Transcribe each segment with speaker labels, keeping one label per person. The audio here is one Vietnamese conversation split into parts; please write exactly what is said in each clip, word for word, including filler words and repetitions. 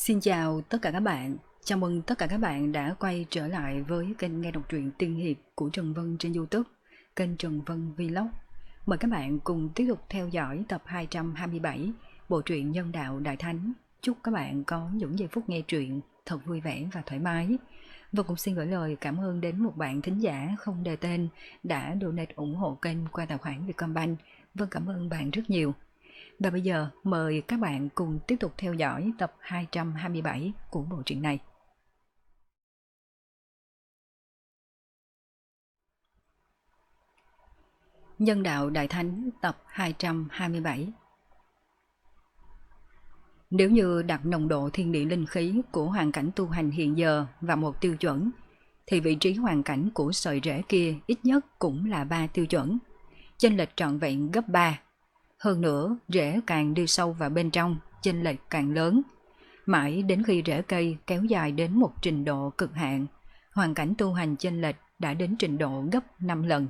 Speaker 1: Xin chào tất cả các bạn, chào mừng tất cả các bạn đã quay trở lại với kênh nghe đọc truyện tiên hiệp của Trần Vân trên YouTube, kênh Trần Vân Vlog. Mời các bạn cùng tiếp tục theo dõi tập hai trăm hai mươi bảy bộ truyện Nhân Đạo Đại Thánh. Chúc các bạn có những giây phút nghe truyện thật vui vẻ và thoải mái. Và cũng xin gửi lời cảm ơn đến một bạn thính giả không đề tên đã donate ủng hộ kênh qua tài khoản Vietcombank. Vâng, cảm ơn bạn rất nhiều. Và bây giờ mời các bạn cùng tiếp tục theo dõi tập hai trăm hai mươi bảy của bộ truyện này. Nhân Đạo Đại Thánh tập hai trăm hai mươi bảy. Nếu như đặt nồng độ thiên địa linh khí của hoàn cảnh tu hành hiện giờ vào một tiêu chuẩn, thì vị trí hoàn cảnh của sợi rễ kia ít nhất cũng là ba tiêu chuẩn, chênh lệch trọn vẹn gấp ba. Hơn nữa, rễ càng đi sâu vào bên trong, chênh lệch càng lớn. Mãi đến khi rễ cây kéo dài đến một trình độ cực hạn, hoàn cảnh tu hành chênh lệch đã đến trình độ gấp năm lần.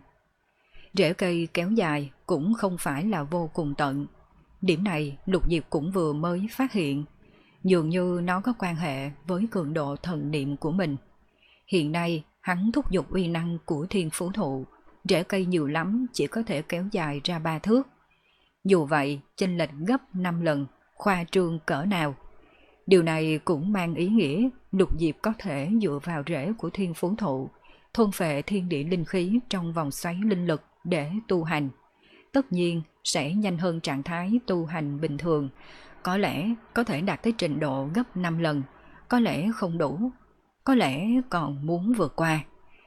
Speaker 1: Rễ cây kéo dài cũng không phải là vô cùng tận. Điểm này Lục Diệp cũng vừa mới phát hiện. Dường như nó có quan hệ với cường độ thần niệm của mình. Hiện nay, hắn thúc giục uy năng của thiên phú thụ, rễ cây nhiều lắm chỉ có thể kéo dài ra ba thước. Dù vậy, chênh lệch gấp năm lần, khoa trương cỡ nào. Điều này cũng mang ý nghĩa Lục Diệp có thể dựa vào rễ của thiên phú thụ, thôn phệ thiên địa linh khí trong vòng xoáy linh lực để tu hành. Tất nhiên sẽ nhanh hơn trạng thái tu hành bình thường, có lẽ có thể đạt tới trình độ gấp năm lần, có lẽ không đủ, có lẽ còn muốn vượt qua.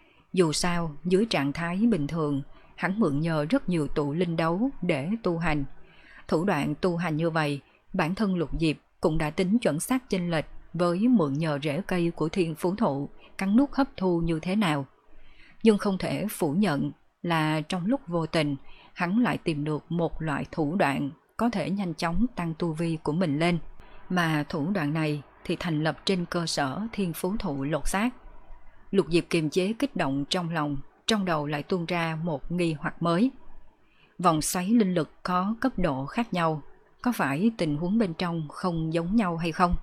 Speaker 1: Dù sao, dưới trạng thái bình thường, hắn mượn nhờ rất nhiều tụ linh đấu để tu hành. Thủ đoạn tu hành như vậy, bản thân Lục Diệp cũng đã tính chuẩn xác chênh lệch với mượn nhờ rễ cây của thiên phú thụ cắn nuốt hấp thu như thế nào. Nhưng không thể phủ nhận là trong lúc vô tình, hắn lại tìm được một loại thủ đoạn có thể nhanh chóng tăng tu vi của mình lên. Mà thủ đoạn này thì thành lập trên cơ sở thiên phú thụ lột xác. Lục Diệp kiềm chế kích động trong lòng, trong đầu lại tuôn ra một nghi hoặc mới. Vòng xoáy linh lực có cấp độ khác nhau, có phải tình huống bên trong không giống nhau hay không?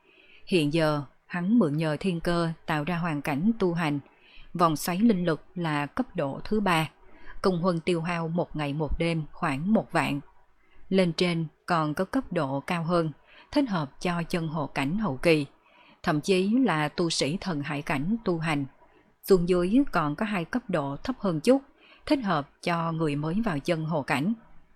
Speaker 1: Hiện giờ, hắn mượn nhờ thiên cơ tạo ra hoàn cảnh tu hành. Vòng xoáy linh lực là cấp độ thứ ba, công huân tiêu hao một ngày một đêm khoảng một vạn. Lên trên còn có cấp độ cao hơn, thích hợp cho chân hộ cảnh hậu kỳ, thậm chí là tu sĩ thần hải cảnh tu hành. Xuống dưới còn có hai cấp độ thấp hơn chút, thích hợp cho người mới vào chân hồ cảnh.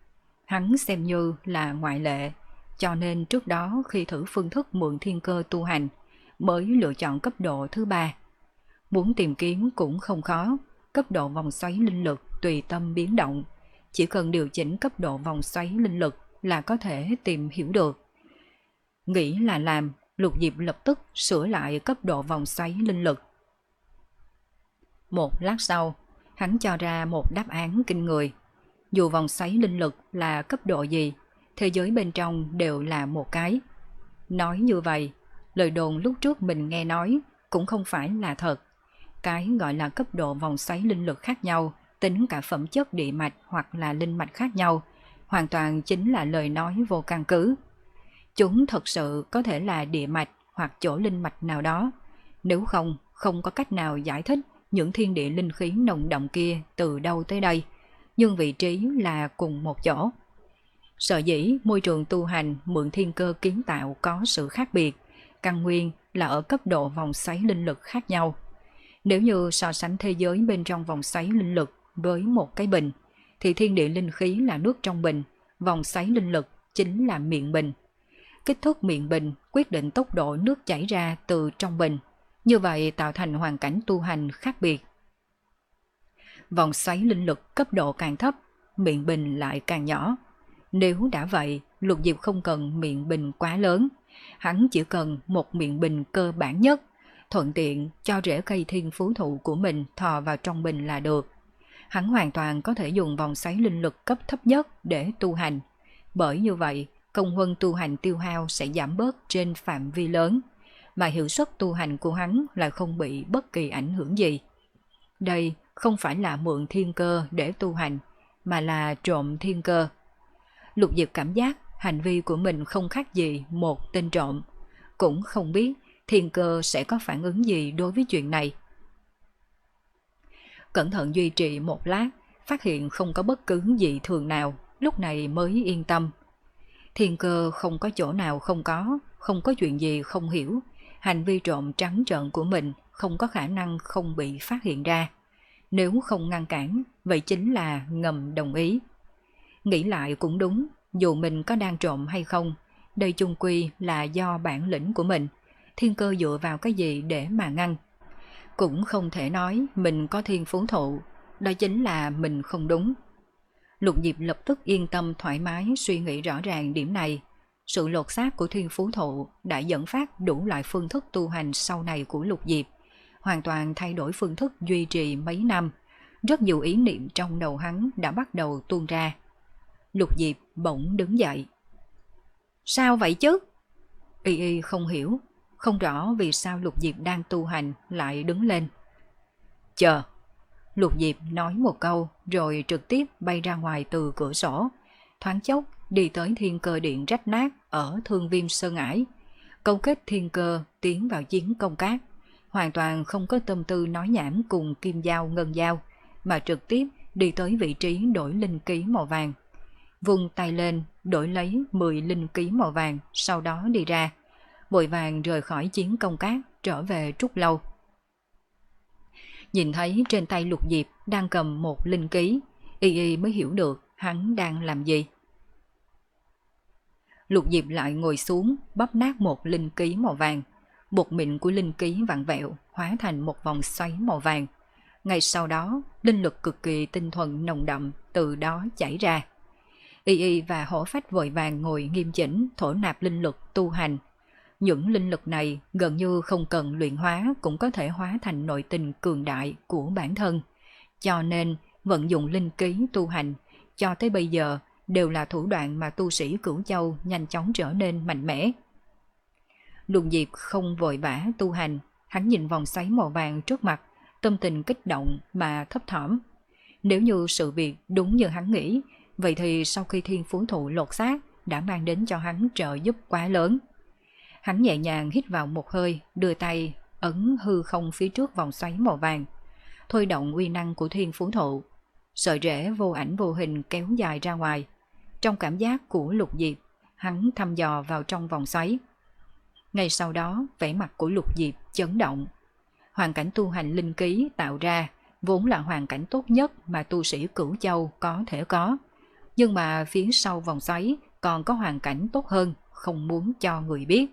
Speaker 1: Hắn xem như là ngoại lệ, cho nên trước đó khi thử phương thức mượn thiên cơ tu hành, mới lựa chọn cấp độ thứ ba. Muốn tìm kiếm cũng không khó, cấp độ vòng xoáy linh lực tùy tâm biến động, chỉ cần điều chỉnh cấp độ vòng xoáy linh lực là có thể tìm hiểu được. Nghĩ là làm, Lục Diệp lập tức sửa lại cấp độ vòng xoáy linh lực. Một lát sau, hắn cho ra một đáp án kinh người. Dù vòng xoáy linh lực là cấp độ gì, thế giới bên trong đều là một cái. Nói như vậy, lời đồn lúc trước mình nghe nói cũng không phải là thật. Cái gọi là cấp độ vòng xoáy linh lực khác nhau, tính cả phẩm chất địa mạch hoặc là linh mạch khác nhau, hoàn toàn chính là lời nói vô căn cứ. Chúng thật sự có thể là địa mạch hoặc chỗ linh mạch nào đó. Nếu không, không có cách nào giải thích những thiên địa linh khí nồng đậm kia từ đâu tới đây, nhưng vị trí là cùng một chỗ. Sở dĩ môi trường tu hành mượn thiên cơ kiến tạo có sự khác biệt, căn nguyên là ở cấp độ vòng xoáy linh lực khác nhau. Nếu như so sánh thế giới bên trong vòng xoáy linh lực với một cái bình, thì thiên địa linh khí là nước trong bình, vòng xoáy linh lực chính là miệng bình. Kích thước miệng bình quyết định tốc độ nước chảy ra từ trong bình, như vậy tạo thành hoàn cảnh tu hành khác biệt. Vòng xoáy linh lực cấp độ càng thấp, miệng bình lại càng nhỏ. Nếu đã vậy, Lục Diệp không cần miệng bình quá lớn, hắn chỉ cần một miệng bình cơ bản nhất, thuận tiện cho rễ cây thiên phú thụ của mình thò vào trong bình là được. Hắn hoàn toàn có thể dùng vòng xoáy linh lực cấp thấp nhất để tu hành, bởi như vậy công huân tu hành tiêu hao sẽ giảm bớt trên phạm vi lớn, mà hiệu suất tu hành của hắn lại không bị bất kỳ ảnh hưởng gì. Đây không phải là mượn thiên cơ để tu hành, mà là trộm thiên cơ. Lục Diệp cảm giác hành vi của mình không khác gì một tên trộm. cũng không biết Thiên Cơ sẽ có phản ứng gì đối với chuyện này. Cẩn thận duy trì một lát, phát hiện không có bất cứ gì thường nào, lúc này mới yên tâm. Thiên Cơ không có chỗ nào không có, không có chuyện gì không hiểu, hành vi trộm trắng trợn của mình không có khả năng không bị phát hiện ra. Nếu không ngăn cản, vậy chính là ngầm đồng ý. Nghĩ lại cũng đúng, dù mình có đang trộm hay không, đây chung quy là do bản lĩnh của mình. Thiên Cơ dựa vào cái gì để mà ngăn? Cũng không thể nói mình có thiên phú thụ, đó chính là mình không đúng. Lục Diệp lập tức yên tâm thoải mái suy nghĩ rõ ràng điểm này. Sự lột xác của thiên phú thụ đã dẫn phát đủ loại phương thức tu hành sau này của Lục Diệp, hoàn toàn thay đổi phương thức duy trì mấy năm. Rất nhiều ý niệm trong đầu hắn đã bắt đầu tuôn ra. Lục Diệp bỗng đứng dậy. Sao vậy chứ? Y Y không hiểu, không rõ vì sao Lục Diệp đang tu hành lại đứng lên. Chờ. Lục Diệp nói một câu rồi trực tiếp bay ra ngoài từ cửa sổ, thoáng chốc đi tới Thiên Cơ điện rách nát ở Thương Viêm Sơn Ải, câu kết Thiên Cơ tiến vào chiến công cát, hoàn toàn không có tâm tư nói nhảm cùng Kim Giao Ngân Giao, mà trực tiếp đi tới vị trí đổi linh ký màu vàng. Vung tay lên đổi lấy mười linh ký màu vàng, sau đó đi ra, vội vàng rời khỏi chiến công cát trở về Trúc Lâu. Nhìn thấy trên tay Lục Diệp đang cầm một linh ký, Y Y mới hiểu được hắn đang làm gì. Lục Diệp lại ngồi xuống bóp nát một linh ký màu vàng, bột mịn của linh ký vặn vẹo hóa thành một vòng xoáy màu vàng. Ngay sau đó, linh lực cực kỳ tinh thuần nồng đậm từ đó chảy ra. Y Y và Hổ Phách vội vàng ngồi nghiêm chỉnh thổ nạp linh lực tu hành. Những linh lực này gần như không cần luyện hóa cũng có thể hóa thành nội tình cường đại của bản thân. Cho nên, vận dụng linh ký tu hành, cho tới bây giờ đều là thủ đoạn mà tu sĩ Cửu Châu nhanh chóng trở nên mạnh mẽ. Lục Diệp không vội vã tu hành, hắn nhìn vòng xoáy màu vàng trước mặt, tâm tình kích động mà thấp thỏm. Nếu như sự việc đúng như hắn nghĩ, vậy thì sau khi thiên phú thụ lột xác đã mang đến cho hắn trợ giúp quá lớn. Hắn nhẹ nhàng hít vào một hơi, đưa tay ấn hư không phía trước vòng xoáy màu vàng, thôi động uy năng của thiên phú thụ. Sợi rễ vô ảnh vô hình kéo dài ra ngoài. Trong cảm giác của Lục Diệp, hắn thăm dò vào trong vòng xoáy. Ngay sau đó, vẻ mặt của Lục Diệp chấn động. Hoàn cảnh tu hành linh ký tạo ra vốn là hoàn cảnh tốt nhất mà tu sĩ Cửu Châu có thể có. Nhưng mà phía sau vòng xoáy còn có hoàn cảnh tốt hơn, không muốn cho người biết.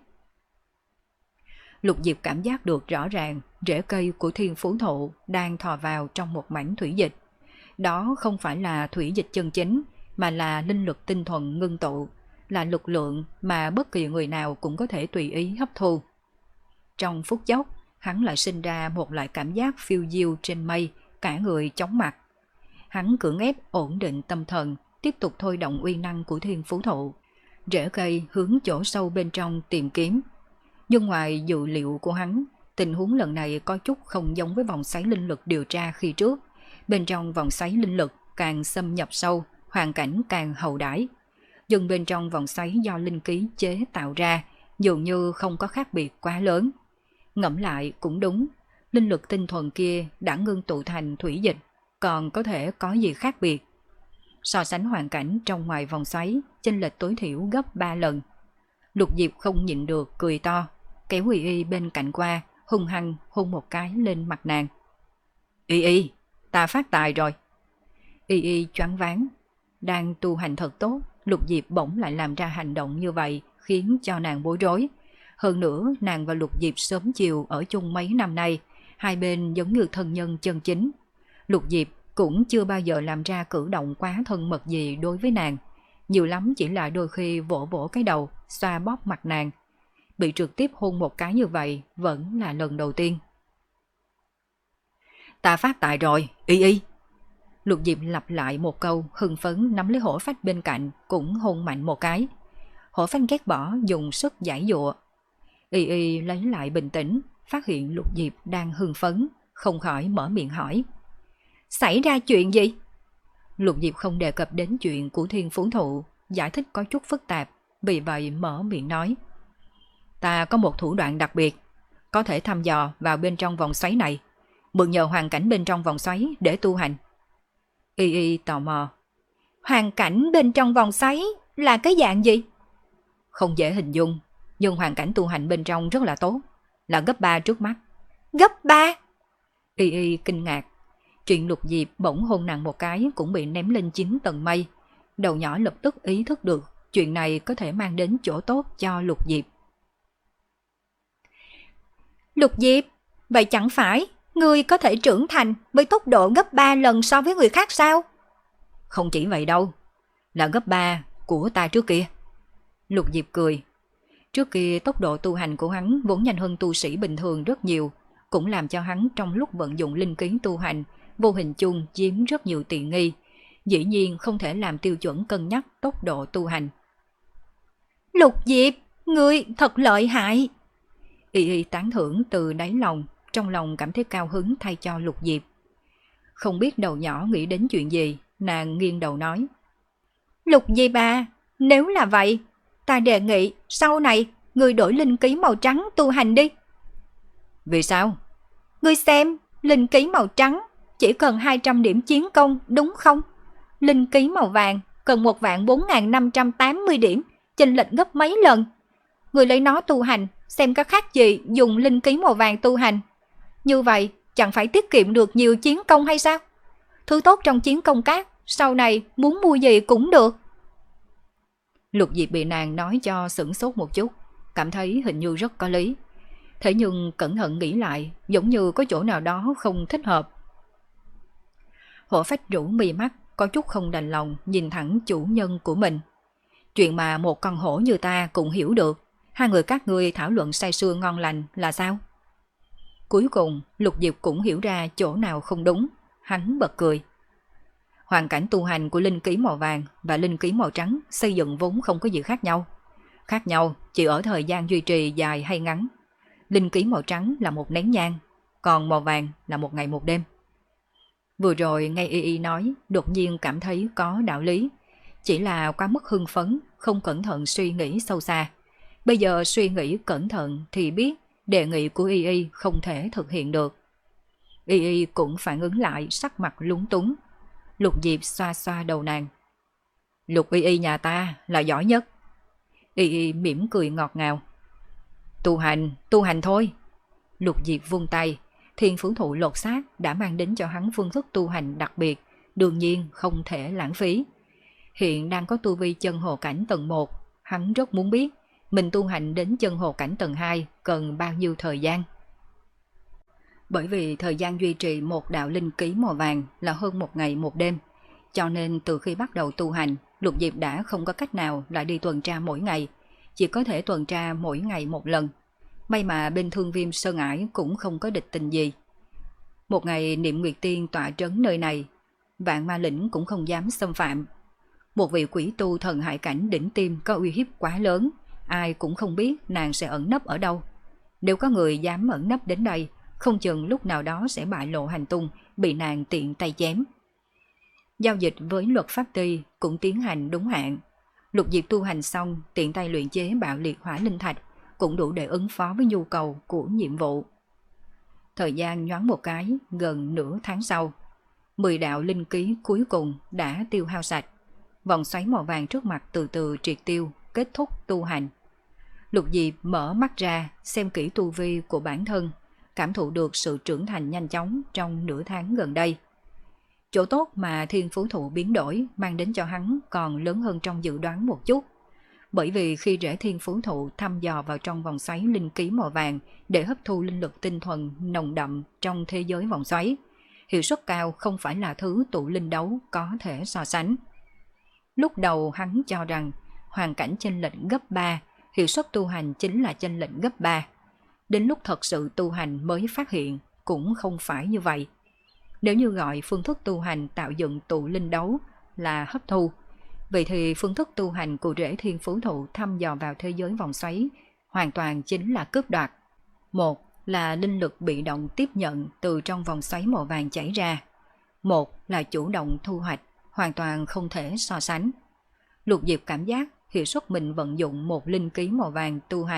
Speaker 1: Lục Diệp cảm giác được rõ ràng rễ cây của thiên phú thụ đang thò vào trong một mảnh thủy dịch. Đó không phải là thủy dịch chân chính, mà là linh lực tinh thuần ngưng tụ, là lực lượng mà bất kỳ người nào cũng có thể tùy ý hấp thu. Trong phút chốc, hắn lại sinh ra một loại cảm giác phiêu diêu trên mây, cả người chóng mặt. Hắn cưỡng ép ổn định tâm thần, tiếp tục thôi động uy năng của thiên phú thụ. Rễ cây hướng chỗ sâu bên trong tìm kiếm. Nhưng ngoài dự liệu của hắn, tình huống lần này có chút không giống với vòng xoáy linh lực điều tra khi trước. Bên trong vòng xoáy linh lực càng xâm nhập sâu, hoàn cảnh càng hậu đãi. Nhưng bên trong vòng xoáy do linh ký chế tạo ra, dường như không có khác biệt quá lớn. Ngẫm lại cũng đúng, linh lực tinh thuần kia đã ngưng tụ thành thủy dịch, còn có thể có gì khác biệt. So sánh hoàn cảnh trong ngoài vòng xoáy, chênh lệch tối thiểu gấp ba lần. Lục Diệp không nhịn được cười to, kéo Y Y bên cạnh qua, hung hăng hôn một cái lên mặt nàng. Y Y, ta phát tài rồi. Y Y choáng váng, đang tu hành thật tốt, Lục Diệp bỗng lại làm ra hành động như vậy, khiến cho nàng bối rối. Hơn nữa, nàng và Lục Diệp sớm chiều ở chung mấy năm nay, hai bên giống như thân nhân chân chính. Lục Diệp cũng chưa bao giờ làm ra cử động quá thân mật gì đối với nàng, nhiều lắm chỉ là đôi khi vỗ vỗ cái đầu, xoa bóp mặt nàng. Bị trực tiếp hôn một cái như vậy vẫn là lần đầu tiên. Ta phát tài rồi, Y Y. Lục Diệp lặp lại một câu, hưng phấn nắm lấy Hổ Phách bên cạnh, cũng hôn mạnh một cái. Hổ Phách ghét bỏ, dùng sức giãy giụa. Y Y lấy lại bình tĩnh, phát hiện Lục Diệp đang hưng phấn, không khỏi mở miệng hỏi. Xảy ra chuyện gì? Lục Diệp không đề cập đến chuyện của thiên phú thụ, giải thích có chút phức tạp, vì vậy mở miệng nói. ta có một thủ đoạn đặc biệt, có thể thăm dò vào bên trong vòng xoáy này, mượn nhờ hoàn cảnh bên trong vòng xoáy để tu hành. Y Y tò mò. Hoàn cảnh bên trong vòng xoáy là cái dạng gì? Không dễ hình dung, nhưng hoàn cảnh tu hành bên trong rất là tốt, là gấp ba trước mắt. Gấp ba? Y Y kinh ngạc. Chuyện Lục Diệp bỗng hôn nàng một cái cũng bị ném lên chín tầng mây. Đầu nhỏ lập tức ý thức được chuyện này có thể mang đến chỗ tốt cho Lục Diệp. Lục Diệp, vậy chẳng phải ngươi có thể trưởng thành với tốc độ gấp ba lần so với người khác sao? Không chỉ vậy đâu, là gấp ba của ta trước kia. Lục Diệp cười. Trước kia tốc độ tu hành của hắn vốn nhanh hơn tu sĩ bình thường rất nhiều, cũng làm cho hắn trong lúc vận dụng linh khí tu hành vô hình chung chiếm rất nhiều tiện nghi, dĩ nhiên không thể làm tiêu chuẩn cân nhắc tốc độ tu hành. Lục Diệp, ngươi thật lợi hại. Y Y tán thưởng từ đáy lòng, trong lòng cảm thấy cao hứng thay cho Lục Diệp. Không biết đầu nhỏ nghĩ đến chuyện gì, nàng nghiêng đầu nói. Lục Diệp à, nếu là vậy, ta đề nghị sau này ngươi đổi linh khí màu trắng tu hành đi. Vì sao? Ngươi xem, linh khí màu trắng chỉ cần hai trăm điểm chiến công đúng không? Linh khí màu vàng cần một vạn bốn nghìn năm trăm tám mươi điểm, chênh lệch gấp mấy lần. Ngươi lấy nó tu hành, xem có khác gì dùng linh khí màu vàng tu hành. Như vậy chẳng phải tiết kiệm được nhiều chiến công hay sao? Thứ tốt trong chiến công các, sau này muốn mua gì cũng được. Lục Diệp bị nàng nói cho sửng sốt một chút, cảm thấy hình như rất có lý. Thế nhưng cẩn thận nghĩ lại, giống như có chỗ nào đó không thích hợp. Hổ Phách rũ mi mắt, có chút không đành lòng nhìn thẳng chủ nhân của mình. Chuyện mà một con hổ như ta cũng hiểu được, hai người các ngươi thảo luận say sưa ngon lành là sao? Cuối cùng Lục Diệp cũng hiểu ra chỗ nào không đúng, hắn bật cười. Hoàn cảnh tu hành của linh khí màu vàng và linh khí màu trắng xây dựng vốn không có gì khác nhau. Khác nhau chỉ ở thời gian duy trì dài hay ngắn. Linh khí màu trắng là một nén nhang, còn màu vàng là một ngày một đêm. Vừa rồi nghe Y Y nói, đột nhiên cảm thấy có đạo lý. Chỉ là quá mức hưng phấn, không cẩn thận suy nghĩ sâu xa. Bây giờ suy nghĩ cẩn thận thì biết đề nghị của Y Y không thể thực hiện được. Y Y cũng phản ứng lại, sắc mặt lúng túng. Lục Diệp xoa xoa đầu nàng. Lục Y Y nhà ta là giỏi nhất. Y Y mỉm cười ngọt ngào. Tu hành, tu hành thôi. Lục Diệp vung tay, thiên phú thụ lột xác đã mang đến cho hắn phương thức tu hành đặc biệt, đương nhiên không thể lãng phí. Hiện đang có tu vi chân hồ cảnh tầng một, hắn rất muốn biết mình tu hành đến chân hồ cảnh tầng hai cần bao nhiêu thời gian. Bởi vì thời gian duy trì một đạo linh khí màu vàng là hơn một ngày một đêm, cho nên từ khi bắt đầu tu hành, Lục Diệp đã không có cách nào lại đi tuần tra mỗi ngày, chỉ có thể tuần tra mỗi ngày một lần. May mà bên Thương Viêm Sơn Ải cũng không có địch tình gì. Một ngày Niệm Nguyệt Tiên tọa trấn nơi này, Vạn Ma Lĩnh cũng không dám xâm phạm. Một vị quỷ tu thần hải cảnh đỉnh tiêm có uy hiếp quá lớn, ai cũng không biết nàng sẽ ẩn nấp ở đâu. Nếu có người dám ẩn nấp đến đây, không chừng lúc nào đó sẽ bại lộ hành tung, bị nàng tiện tay chém. Giao dịch với luật pháp ty cũng tiến hành đúng hạn. Lục Diệp tu hành xong, tiện tay luyện chế bạo liệt hỏa linh thạch, cũng đủ để ứng phó với nhu cầu của nhiệm vụ. Thời gian nhoáng một cái, gần nửa tháng sau, mười đạo linh khí cuối cùng đã tiêu hao sạch. Vòng xoáy màu vàng trước mặt từ từ triệt tiêu, kết thúc tu hành. Lục Diệp mở mắt ra, xem kỹ tu vi của bản thân, cảm thụ được sự trưởng thành nhanh chóng trong nửa tháng gần đây. Chỗ tốt mà thiên phú thụ biến đổi mang đến cho hắn còn lớn hơn trong dự đoán một chút. Bởi vì khi rễ thiên phú thụ thăm dò vào trong vòng xoáy linh khí màu vàng để hấp thu linh lực tinh thuần nồng đậm trong thế giới vòng xoáy, hiệu suất cao không phải là thứ tụ linh đấu có thể so sánh. Lúc đầu hắn cho rằng hoàn cảnh chênh lệch gấp ba, hiệu suất tu hành chính là chênh lệch gấp ba. Đến lúc thật sự tu hành mới phát hiện cũng không phải như vậy. Nếu như gọi phương thức tu hành tạo dựng tụ linh đấu là hấp thu, vậy thì phương thức tu hành của rễ thiên phú thụ thăm dò vào thế giới vòng xoáy hoàn toàn chính là cướp đoạt. Một là linh lực bị động tiếp nhận từ trong vòng xoáy màu vàng chảy ra. Một là chủ động thu hoạch, hoàn toàn không thể so sánh. Lục Diệp cảm giác hiệu suất mình vận dụng một linh khí màu vàng tu hành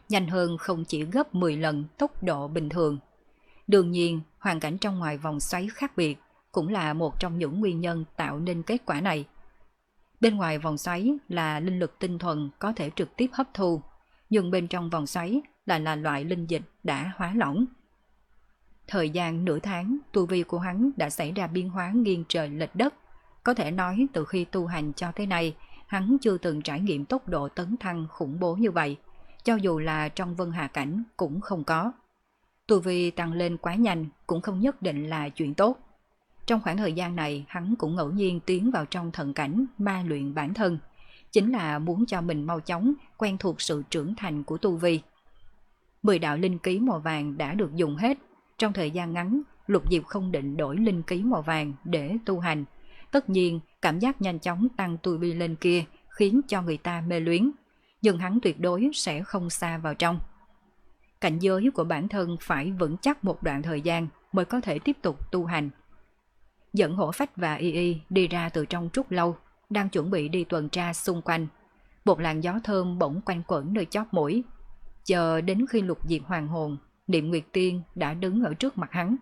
Speaker 1: nhanh hơn không chỉ gấp mười lần tốc độ bình thường. Đương nhiên, hoàn cảnh trong ngoài vòng xoáy khác biệt cũng là một trong những nguyên nhân tạo nên kết quả này. Bên ngoài vòng xoáy là linh lực tinh thuần có thể trực tiếp hấp thu, nhưng bên trong vòng xoáy lại là loại linh dịch đã hóa lỏng. Thời gian nửa tháng, tu vi của hắn đã xảy ra biến hóa nghiêng trời lệch đất. Có thể nói từ khi tu hành cho tới nay, hắn chưa từng trải nghiệm tốc độ tấn thăng khủng bố như vậy, cho dù là trong vân hà cảnh cũng không có. Tu vi tăng lên quá nhanh cũng không nhất định là chuyện tốt. Trong khoảng thời gian này, hắn cũng ngẫu nhiên tiến vào trong thần cảnh ma luyện bản thân, chính là muốn cho mình mau chóng quen thuộc sự trưởng thành của tu vi. Mười đạo linh ký màu vàng đã được dùng hết. Trong thời gian ngắn, Lục Diệp không định đổi linh ký màu vàng để tu hành. Tất nhiên, cảm giác nhanh chóng tăng tu vi lên kia khiến cho người ta mê luyến, nhưng hắn tuyệt đối sẽ không xa vào trong. Cảnh giới của bản thân phải vững chắc một đoạn thời gian mới có thể tiếp tục tu hành. Dẫn Hổ Phách và Y Y đi ra từ trong trúc lâu, đang chuẩn bị đi tuần tra xung quanh. Một làn gió thơm bỗng quanh quẩn nơi chóp mũi. Chờ đến khi Lục Diệp hoàn hồn, Niệm Nguyệt Tiên đã đứng ở trước mặt hắn.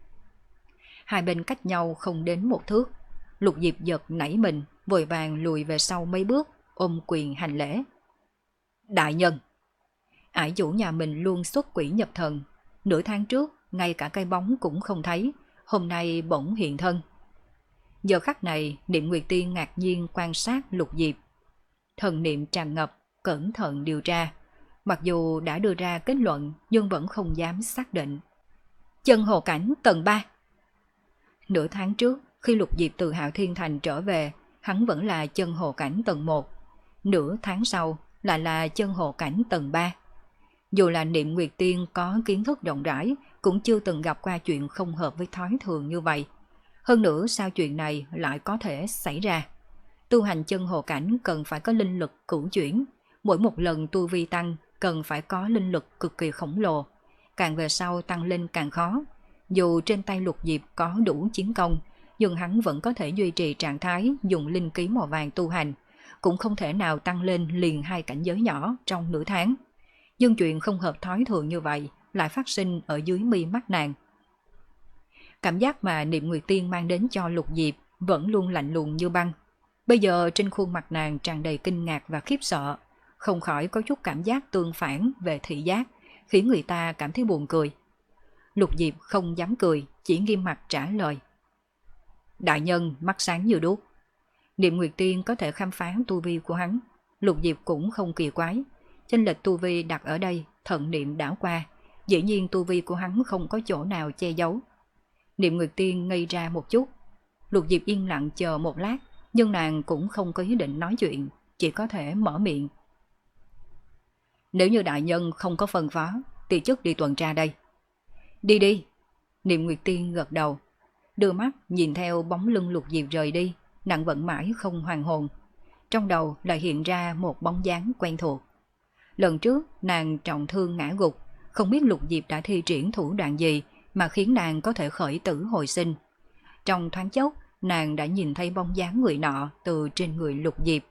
Speaker 1: Hai bên cách nhau không đến một thước. Lục Diệp giật nảy mình, vội vàng lùi về sau mấy bước, ôm quyền hành lễ. Đại nhân! Ải chủ nhà mình luôn xuất quỷ nhập thần. Nửa tháng trước, ngay cả cây bóng cũng không thấy, hôm nay bỗng hiện thân. Giờ khắc này, Niệm Nguyệt Tiên ngạc nhiên quan sát Lục Diệp. Thần niệm tràn ngập, cẩn thận điều tra. Mặc dù đã đưa ra kết luận nhưng vẫn không dám xác định. Chân hồ cảnh tầng ba. Nửa tháng trước, khi Lục Diệp từ Hạo Thiên Thành trở về, hắn vẫn là chân hồ cảnh tầng một. Nửa tháng sau lại là chân hồ cảnh tầng ba. Dù là Niệm Nguyệt Tiên có kiến thức rộng rãi, cũng chưa từng gặp qua chuyện không hợp với thói thường như vậy. Hơn nữa sao chuyện này lại có thể xảy ra? Tu hành chân hồ cảnh cần phải có linh lực cửu chuyển. Mỗi một lần tu vi tăng cần phải có linh lực cực kỳ khổng lồ. Càng về sau tăng lên càng khó. Dù trên tay Lục Diệp có đủ chiến công, nhưng hắn vẫn có thể duy trì trạng thái dùng linh ký màu vàng tu hành, cũng không thể nào tăng lên liền hai cảnh giới nhỏ trong nửa tháng. Nhưng chuyện không hợp thói thường như vậy lại phát sinh ở dưới mi mắt nàng. Cảm giác mà Niệm Nguyệt Tiên mang đến cho Lục Diệp vẫn luôn lạnh lùng như băng. Bây giờ trên khuôn mặt nàng tràn đầy kinh ngạc và khiếp sợ, không khỏi có chút cảm giác tương phản về thị giác, khiến người ta cảm thấy buồn cười. Lục Diệp không dám cười, chỉ nghiêm mặt trả lời. Đại nhân mắt sáng như đuốc. Niệm Nguyệt Tiên có thể khám phá tu vi của hắn, Lục Diệp cũng không kỳ quái. Chênh lệch tu vi đặt ở đây, thần niệm đảo qua, dĩ nhiên tu vi của hắn không có chỗ nào che giấu. Niệm Nguyệt Tiên ngây ra một chút. Lục Diệp yên lặng chờ một lát, nhưng nàng cũng không có ý định nói chuyện, chỉ có thể mở miệng. Nếu như đại nhân không có phân phó, thì chức đi tuần tra đây. Đi đi. Niệm Nguyệt Tiên gật đầu, đưa mắt nhìn theo bóng lưng Lục Diệp rời đi, nàng vẫn mãi không hoàn hồn. Trong đầu lại hiện ra một bóng dáng quen thuộc. Lần trước nàng trọng thương ngã gục, không biết Lục Diệp đã thi triển thủ đoạn gì mà khiến nàng có thể khởi tử hồi sinh. Trong thoáng chốc, nàng đã nhìn thấy bóng dáng người nọ từ trên người Lục Diệp.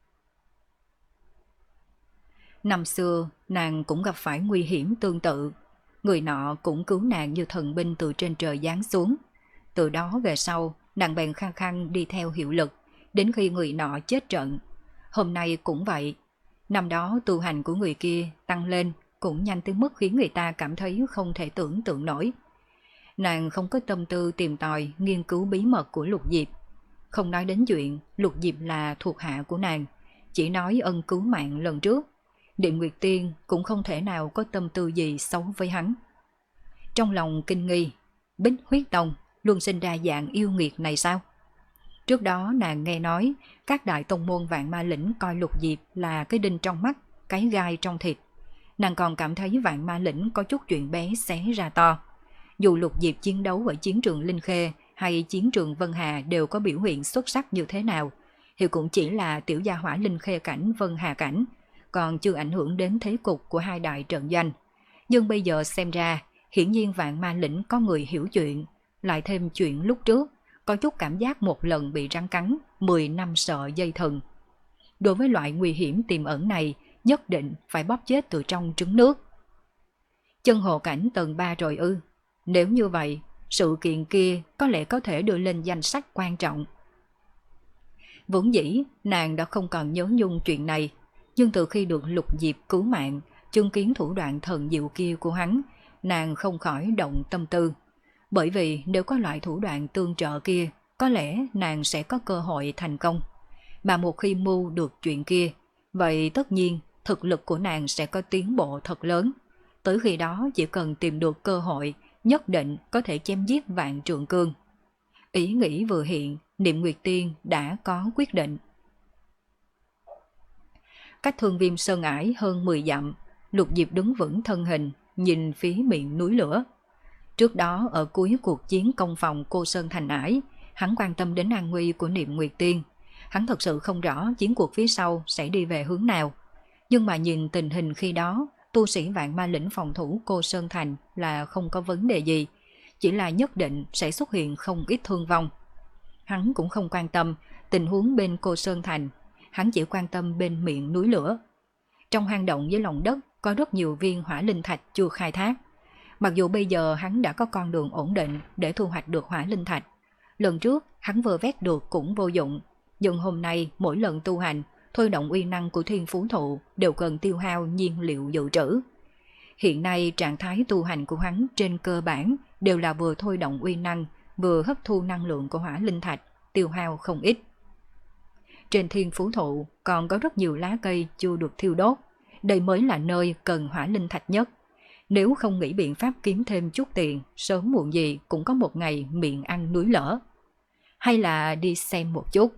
Speaker 1: Năm xưa, nàng cũng gặp phải nguy hiểm tương tự. Người nọ cũng cứu nàng như thần binh từ trên trời giáng xuống. Từ đó về sau, nàng bèn khăng khăng đi theo hiệu lực, đến khi người nọ chết trận. Hôm nay cũng vậy. Năm đó tu hành của người kia tăng lên cũng nhanh tới mức khiến người ta cảm thấy không thể tưởng tượng nổi. Nàng không có tâm tư tìm tòi nghiên cứu bí mật của Lục Diệp. Không nói đến chuyện Lục Diệp là thuộc hạ của nàng, chỉ nói ân cứu mạng lần trước. Niệm Nguyệt Tiên cũng không thể nào có tâm tư gì xấu với hắn. Trong lòng kinh nghi, Bích Huyết Tông luôn sinh ra dạng yêu nghiệt này sao? Trước đó nàng nghe nói các đại tông môn Vạn Ma Lĩnh coi Lục Diệp là cái đinh trong mắt, cái gai trong thịt. Nàng còn cảm thấy Vạn Ma Lĩnh có chút chuyện bé xé ra to. Dù Lục Diệp chiến đấu ở chiến trường Linh Khê hay chiến trường Vân Hà đều có biểu hiện xuất sắc như thế nào, thì cũng chỉ là tiểu gia hỏa Linh Khê cảnh Vân Hà cảnh, còn chưa ảnh hưởng đến thế cục của hai đại trận doanh. Nhưng bây giờ xem ra, hiển nhiên Vạn Ma Lĩnh có người hiểu chuyện, lại thêm chuyện lúc trước, có chút cảm giác một lần bị rắn cắn, mười năm sợ dây thừng. Đối với loại nguy hiểm tiềm ẩn này, nhất định phải bóp chết từ trong trứng nước. Chân hồ cảnh tầng ba rồi ư? Nếu như vậy, sự kiện kia có lẽ có thể đưa lên danh sách quan trọng. Vốn dĩ, nàng đã không còn nhớ nhung chuyện này, nhưng từ khi được Lục Diệp cứu mạng, chứng kiến thủ đoạn thần diệu kia của hắn, nàng không khỏi động tâm tư. Bởi vì nếu có loại thủ đoạn tương trợ kia, có lẽ nàng sẽ có cơ hội thành công. Mà một khi mưu được chuyện kia, vậy tất nhiên thực lực của nàng sẽ có tiến bộ thật lớn. Tới khi đó chỉ cần tìm được cơ hội, nhất định có thể chém giết Vạn Trượng Cương. Ý nghĩ vừa hiện, Niệm Nguyệt Tiên đã có quyết định. Cách Thương Viêm Sơn Ải hơn mười dặm, Lục Diệp đứng vững thân hình, nhìn phía miệng núi lửa. Trước đó ở cuối cuộc chiến công phòng Cô Sơn Thành Ải, hắn quan tâm đến an nguy của Niệm Nguyệt Tiên. Hắn thật sự không rõ chiến cuộc phía sau sẽ đi về hướng nào. Nhưng mà nhìn tình hình khi đó, tu sĩ Vạn Ma Lĩnh phòng thủ Cô Sơn Thành là không có vấn đề gì, chỉ là nhất định sẽ xuất hiện không ít thương vong. Hắn cũng không quan tâm tình huống bên Cô Sơn Thành, hắn chỉ quan tâm bên miệng núi lửa. Trong hang động dưới lòng đất có rất nhiều viên hỏa linh thạch chưa khai thác. Mặc dù bây giờ hắn đã có con đường ổn định để thu hoạch được hỏa linh thạch, lần trước hắn vừa vét được cũng vô dụng, nhưng hôm nay mỗi lần tu hành, thôi động uy năng của thiên phú thụ đều cần tiêu hao nhiên liệu dự trữ. Hiện nay trạng thái tu hành của hắn trên cơ bản đều là vừa thôi động uy năng, vừa hấp thu năng lượng của hỏa linh thạch, tiêu hao không ít. Trên thiên phú thụ còn có rất nhiều lá cây chưa được thiêu đốt, đây mới là nơi cần hỏa linh thạch nhất. Nếu không nghĩ biện pháp kiếm thêm chút tiền, sớm muộn gì cũng có một ngày miệng ăn núi lở. Hay là đi xem một chút.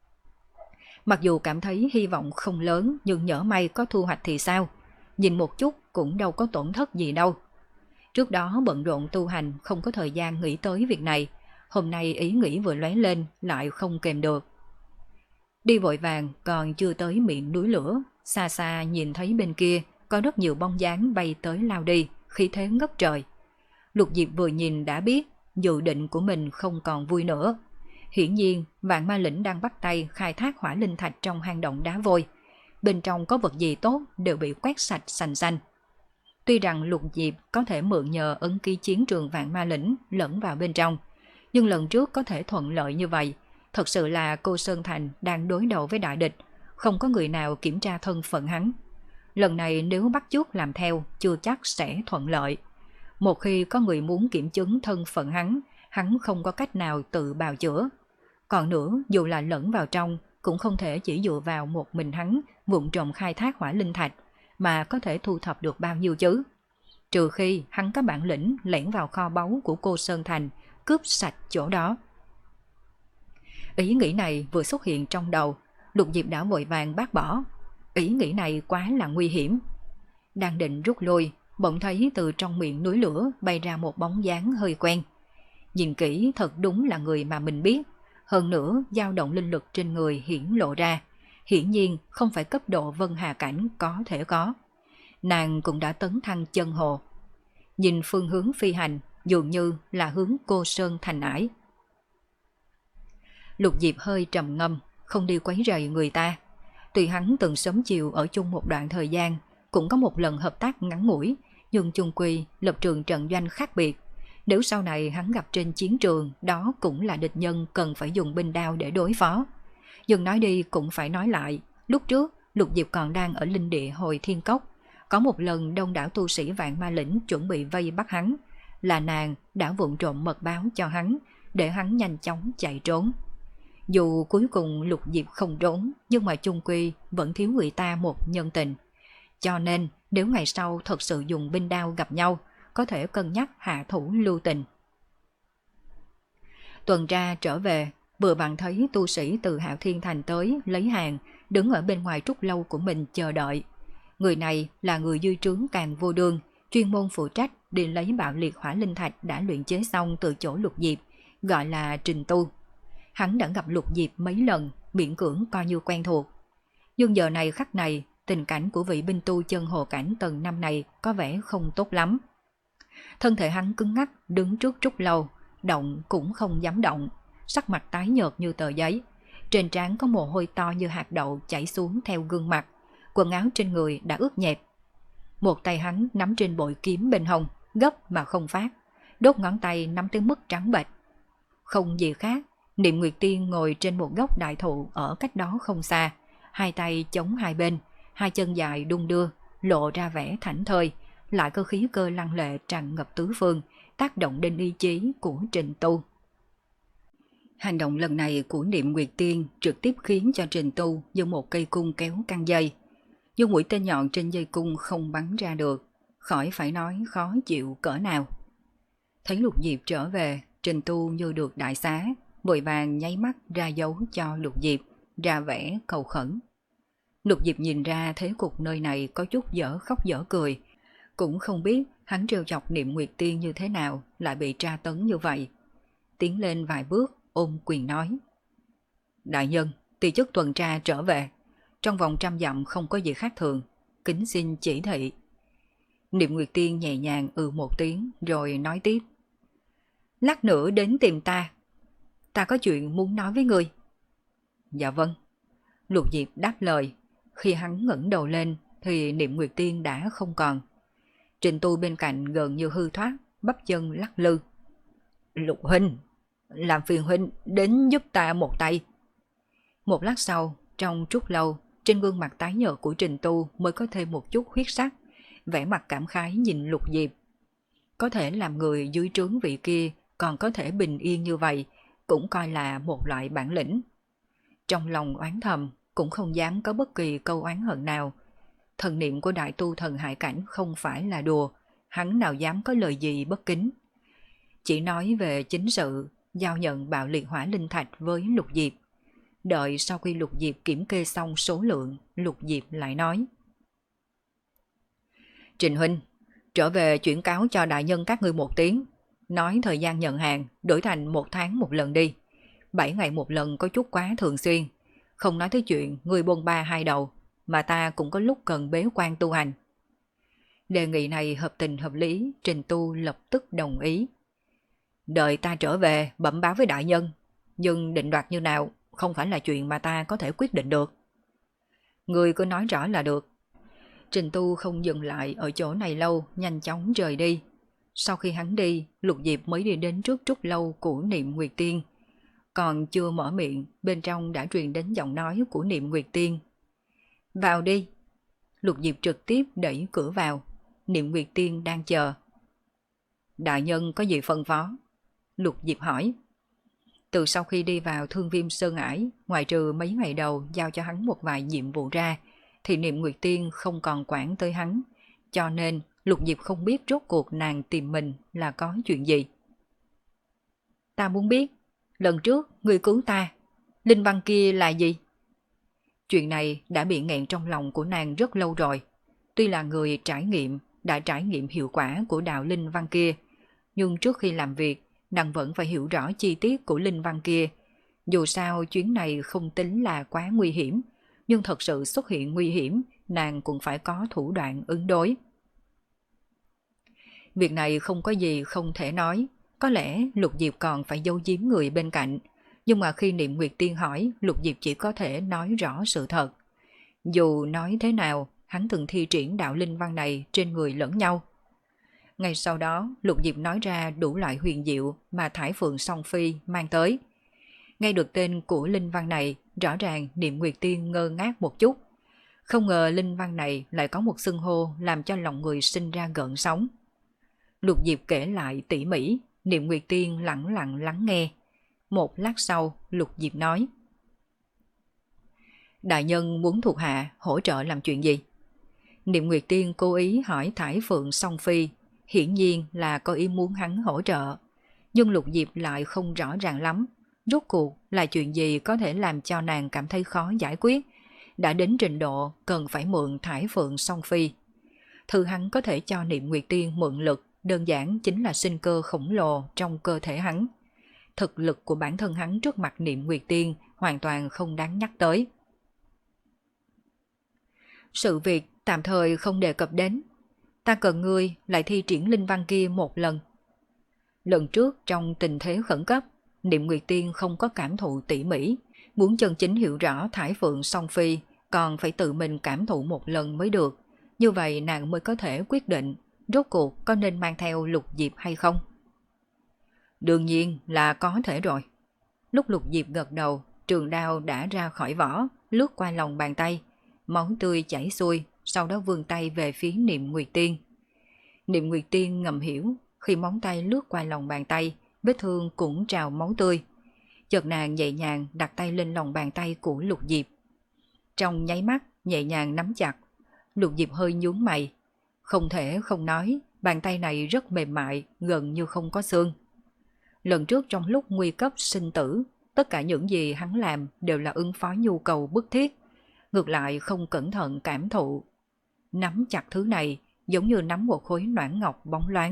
Speaker 1: Mặc dù cảm thấy hy vọng không lớn, nhưng nhỡ may có thu hoạch thì sao? Nhìn một chút cũng đâu có tổn thất gì đâu. Trước đó bận rộn tu hành, không có thời gian nghĩ tới việc này. Hôm nay ý nghĩ vừa lóe lên lại không kèm được. Đi vội vàng còn chưa tới miệng núi lửa, xa xa nhìn thấy bên kia có rất nhiều bóng dáng bay tới lao đi, khí thế ngất trời. Lục Diệp vừa nhìn đã biết dự định của mình không còn vui nữa. Hiển nhiên Vạn Ma Lĩnh đang bắt tay khai thác hỏa linh thạch trong hang động đá vôi. Bên trong có vật gì tốt đều bị quét sạch sành xanh. Tuy rằng Lục Diệp có thể mượn nhờ ấn ký chiến trường Vạn Ma Lĩnh lẫn vào bên trong, nhưng lần trước có thể thuận lợi như vậy, thật sự là Cô Sơn Thành đang đối đầu với đại địch, không có người nào kiểm tra thân phận hắn. Lần này nếu bắt chước làm theo chưa chắc sẽ thuận lợi. Một khi có người muốn kiểm chứng thân phận hắn, hắn không có cách nào tự bào chữa. Còn nữa, dù là lẫn vào trong, cũng không thể chỉ dựa vào một mình hắn vụng trộm khai thác hỏa linh thạch, mà có thể thu thập được bao nhiêu chứ. Trừ khi hắn có bản lĩnh lẻn vào kho báu của Cô Sơn Thành, cướp sạch chỗ đó. Ý nghĩ này vừa xuất hiện trong đầu, Lục Diệp đã vội vàng bác bỏ. Ý nghĩ này quá là nguy hiểm. Đang định rút lui, bỗng thấy từ trong miệng núi lửa bay ra một bóng dáng hơi quen. Nhìn kỹ thật đúng là người mà mình biết. Hơn nữa dao động linh lực trên người hiển lộ ra, hiển nhiên không phải cấp độ Vân Hà Cảnh có thể có. Nàng cũng đã tấn thăng chân hồ. Nhìn phương hướng phi hành dường như là hướng Cô Sơn Thành Ải. Lục Diệp hơi trầm ngâm, không đi quấy rầy người ta. Tuy hắn từng sớm chiều ở chung một đoạn thời gian, cũng có một lần hợp tác ngắn ngủi, nhưng chung quy lập trường trận doanh khác biệt. Nếu sau này hắn gặp trên chiến trường, đó cũng là địch nhân cần phải dùng binh đao để đối phó. Nhưng nói đi cũng phải nói lại, lúc trước Lục Diệp còn đang ở linh địa Hồi Thiên Cốc. Có một lần đông đảo tu sĩ Vạn Ma Lĩnh chuẩn bị vây bắt hắn, là nàng đã vụng trộm mật báo cho hắn, để hắn nhanh chóng chạy trốn. Dù cuối cùng Lục Diệp không trốn, nhưng mà chung quy vẫn thiếu người ta một nhân tình. Cho nên nếu ngày sau thật sự dùng binh đao gặp nhau, có thể cân nhắc hạ thủ lưu tình. Tuần tra trở về, vừa bạn thấy tu sĩ từ Hạo Thiên Thành tới lấy hàng, đứng ở bên ngoài trúc lâu của mình chờ đợi. Người này là người dư trướng Càng Vô Đương, chuyên môn phụ trách đi lấy bạo liệt hỏa linh thạch đã luyện chế xong từ chỗ Lục Diệp, gọi là Trình Tu. Hắn đã gặp Lục Diệp mấy lần, miễn cưỡng coi như quen thuộc. Nhưng giờ này khắc này, tình cảnh của vị binh tu chân hồ cảnh tầng năm này có vẻ không tốt lắm. Thân thể hắn cứng ngắc đứng trước trúc lâu, động cũng không dám động, sắc mặt tái nhợt như tờ giấy. Trên trán có mồ hôi to như hạt đậu chảy xuống theo gương mặt, quần áo trên người đã ướt nhẹp. Một tay hắn nắm trên bội kiếm bên hông, gấp mà không phát, đốt ngón tay nắm tới mức trắng bệch. Không gì khác, Niệm Nguyệt Tiên ngồi trên một gốc đại thụ ở cách đó không xa, hai tay chống hai bên, hai chân dài đung đưa, lộ ra vẻ thảnh thơi, lại có khí cơ lăng lệ tràn ngập tứ phương, tác động đến ý chí của Trình Tu. Hành động lần này của Niệm Nguyệt Tiên trực tiếp khiến cho Trình Tu như một cây cung kéo căng dây, nhưng mũi tên nhọn trên dây cung không bắn ra được, khỏi phải nói khó chịu cỡ nào. Thấy Lục Diệp trở về, Trình Tu như được đại xá, vội vàng nháy mắt ra dấu cho Lục Diệp, ra vẻ cầu khẩn. Lục Diệp nhìn ra thế cục nơi này có chút dở khóc dở cười, cũng không biết hắn trêu chọc Niệm Nguyệt Tiên như thế nào lại bị tra tấn như vậy. Tiến lên vài bước, ôm quyền nói: Đại nhân, ti chức tuần tra trở về, trong vòng trăm dặm không có gì khác thường, kính xin chỉ thị. Niệm Nguyệt Tiên nhẹ nhàng ừ một tiếng rồi nói tiếp: Lát nữa đến tìm ta, ta có chuyện muốn nói với người. Dạ vâng. Lục Diệp đáp lời. Khi hắn ngẩng đầu lên thì Niệm Nguyệt Tiên đã không còn. Trình Tu bên cạnh gần như hư thoát, bắp chân lắc lư. Lục huynh, làm phiền huynh đến giúp ta một tay. Một lát sau, trong trúc lâu, trên gương mặt tái nhợt của Trình Tu mới có thêm một chút huyết sắc, vẻ mặt cảm khái nhìn Lục Diệp. Có thể làm người dưới trướng vị kia còn có thể bình yên như vậy, cũng coi là một loại bản lĩnh. Trong lòng oán thầm, cũng không dám có bất kỳ câu oán hận nào. Thần niệm của đại tu thần hải cảnh không phải là đùa, hắn nào dám có lời gì bất kính. Chỉ nói về chính sự, giao nhận bạo liệt hỏa linh thạch với Lục Diệp. Đợi sau khi Lục Diệp kiểm kê xong số lượng, Lục Diệp lại nói: Trình huynh, trở về chuyển cáo cho đại nhân các ngươi một tiếng, nói thời gian nhận hàng đổi thành một tháng một lần đi. Bảy ngày một lần có chút quá thường xuyên, không nói tới chuyện người bôn ba hai đầu, mà ta cũng có lúc cần bế quan tu hành. Đề nghị này hợp tình hợp lý, Trình Tu lập tức đồng ý. Đợi ta trở về bẩm báo với đại nhân, nhưng định đoạt như nào không phải là chuyện mà ta có thể quyết định được. Người cứ nói rõ là được. Trình Tu không dừng lại ở chỗ này lâu, nhanh chóng rời đi. Sau khi hắn đi, Lục Diệp mới đi đến trước trúc lâu của Niệm Nguyệt Tiên. Còn chưa mở miệng, bên trong đã truyền đến giọng nói của Niệm Nguyệt Tiên. Vào đi. Lục Diệp trực tiếp đẩy cửa vào. Niệm Nguyệt Tiên đang chờ. Đại nhân có gì phân phó? Lục Diệp hỏi. Từ sau khi đi vào Thương Viêm Sơn Ải, ngoài trừ mấy ngày đầu giao cho hắn một vài nhiệm vụ ra, thì Niệm Nguyệt Tiên không còn quản tới hắn, cho nên Lục Diệp không biết rốt cuộc nàng tìm mình là có chuyện gì. Ta muốn biết, lần trước người cứu ta, linh văn kia là gì? Chuyện này đã bị nghẹn trong lòng của nàng rất lâu rồi. Tuy là người trải nghiệm, đã trải nghiệm hiệu quả của đạo linh văn kia, nhưng trước khi làm việc, nàng vẫn phải hiểu rõ chi tiết của linh văn kia. Dù sao chuyến này không tính là quá nguy hiểm, nhưng thật sự xuất hiện nguy hiểm, nàng cũng phải có thủ đoạn ứng đối. Việc này không có gì không thể nói, có lẽ Lục Diệp còn phải giấu giếm người bên cạnh, nhưng mà khi Niệm Nguyệt Tiên hỏi, Lục Diệp chỉ có thể nói rõ sự thật. Dù nói thế nào, hắn từng thi triển đạo linh văn này trên người lẫn nhau. Ngay sau đó, Lục Diệp nói ra đủ loại huyền diệu mà Thải Phượng Song Phi mang tới. Nghe được tên của linh văn này, rõ ràng Niệm Nguyệt Tiên ngơ ngác một chút. Không ngờ linh văn này lại có một xưng hô làm cho lòng người sinh ra gợn sóng. Lục Diệp kể lại tỉ mỉ, Niệm Nguyệt Tiên lặng lặng lắng nghe. Một lát sau, Lục Diệp nói: Đại nhân muốn thuộc hạ hỗ trợ làm chuyện gì? Niệm Nguyệt Tiên cố ý hỏi Thải Phượng Song Phi, hiển nhiên là có ý muốn hắn hỗ trợ. Nhưng Lục Diệp lại không rõ ràng lắm, rốt cuộc là chuyện gì có thể làm cho nàng cảm thấy khó giải quyết, đã đến trình độ cần phải mượn Thải Phượng Song Phi. Thứ hắn có thể cho Niệm Nguyệt Tiên mượn lực, đơn giản chính là sinh cơ khổng lồ trong cơ thể hắn. Thực lực của bản thân hắn trước mặt Niệm Nguyệt Tiên hoàn toàn không đáng nhắc tới. Sự việc tạm thời không đề cập đến. Ta cần ngươi lại thi triển linh văn kia một lần. Lần trước trong tình thế khẩn cấp, Niệm Nguyệt Tiên không có cảm thụ tỉ mỉ, muốn chân chính hiểu rõ Thải Phượng Song Phi còn phải tự mình cảm thụ một lần mới được. Như vậy nàng mới có thể quyết định rốt cuộc có nên mang theo Lục Diệp hay không. Đương nhiên là có thể rồi. Lúc Lục Diệp gật đầu, trường đao đã ra khỏi vỏ, lướt qua lòng bàn tay, máu tươi chảy xuôi, sau đó vươn tay về phía Niệm Nguyệt Tiên. Niệm Nguyệt Tiên ngầm hiểu, khi móng tay lướt qua lòng bàn tay, vết thương cũng trào máu tươi. Chợt nàng nhẹ nhàng đặt tay lên lòng bàn tay của Lục Diệp. Trong nháy mắt, nhẹ nhàng nắm chặt. Lục Diệp hơi nhướng mày. Không thể không nói, bàn tay này rất mềm mại, gần như không có xương. Lần trước trong lúc nguy cấp sinh tử, tất cả những gì hắn làm đều là ứng phó nhu cầu bức thiết. Ngược lại không cẩn thận cảm thụ. Nắm chặt thứ này giống như nắm một khối noãn ngọc bóng loáng.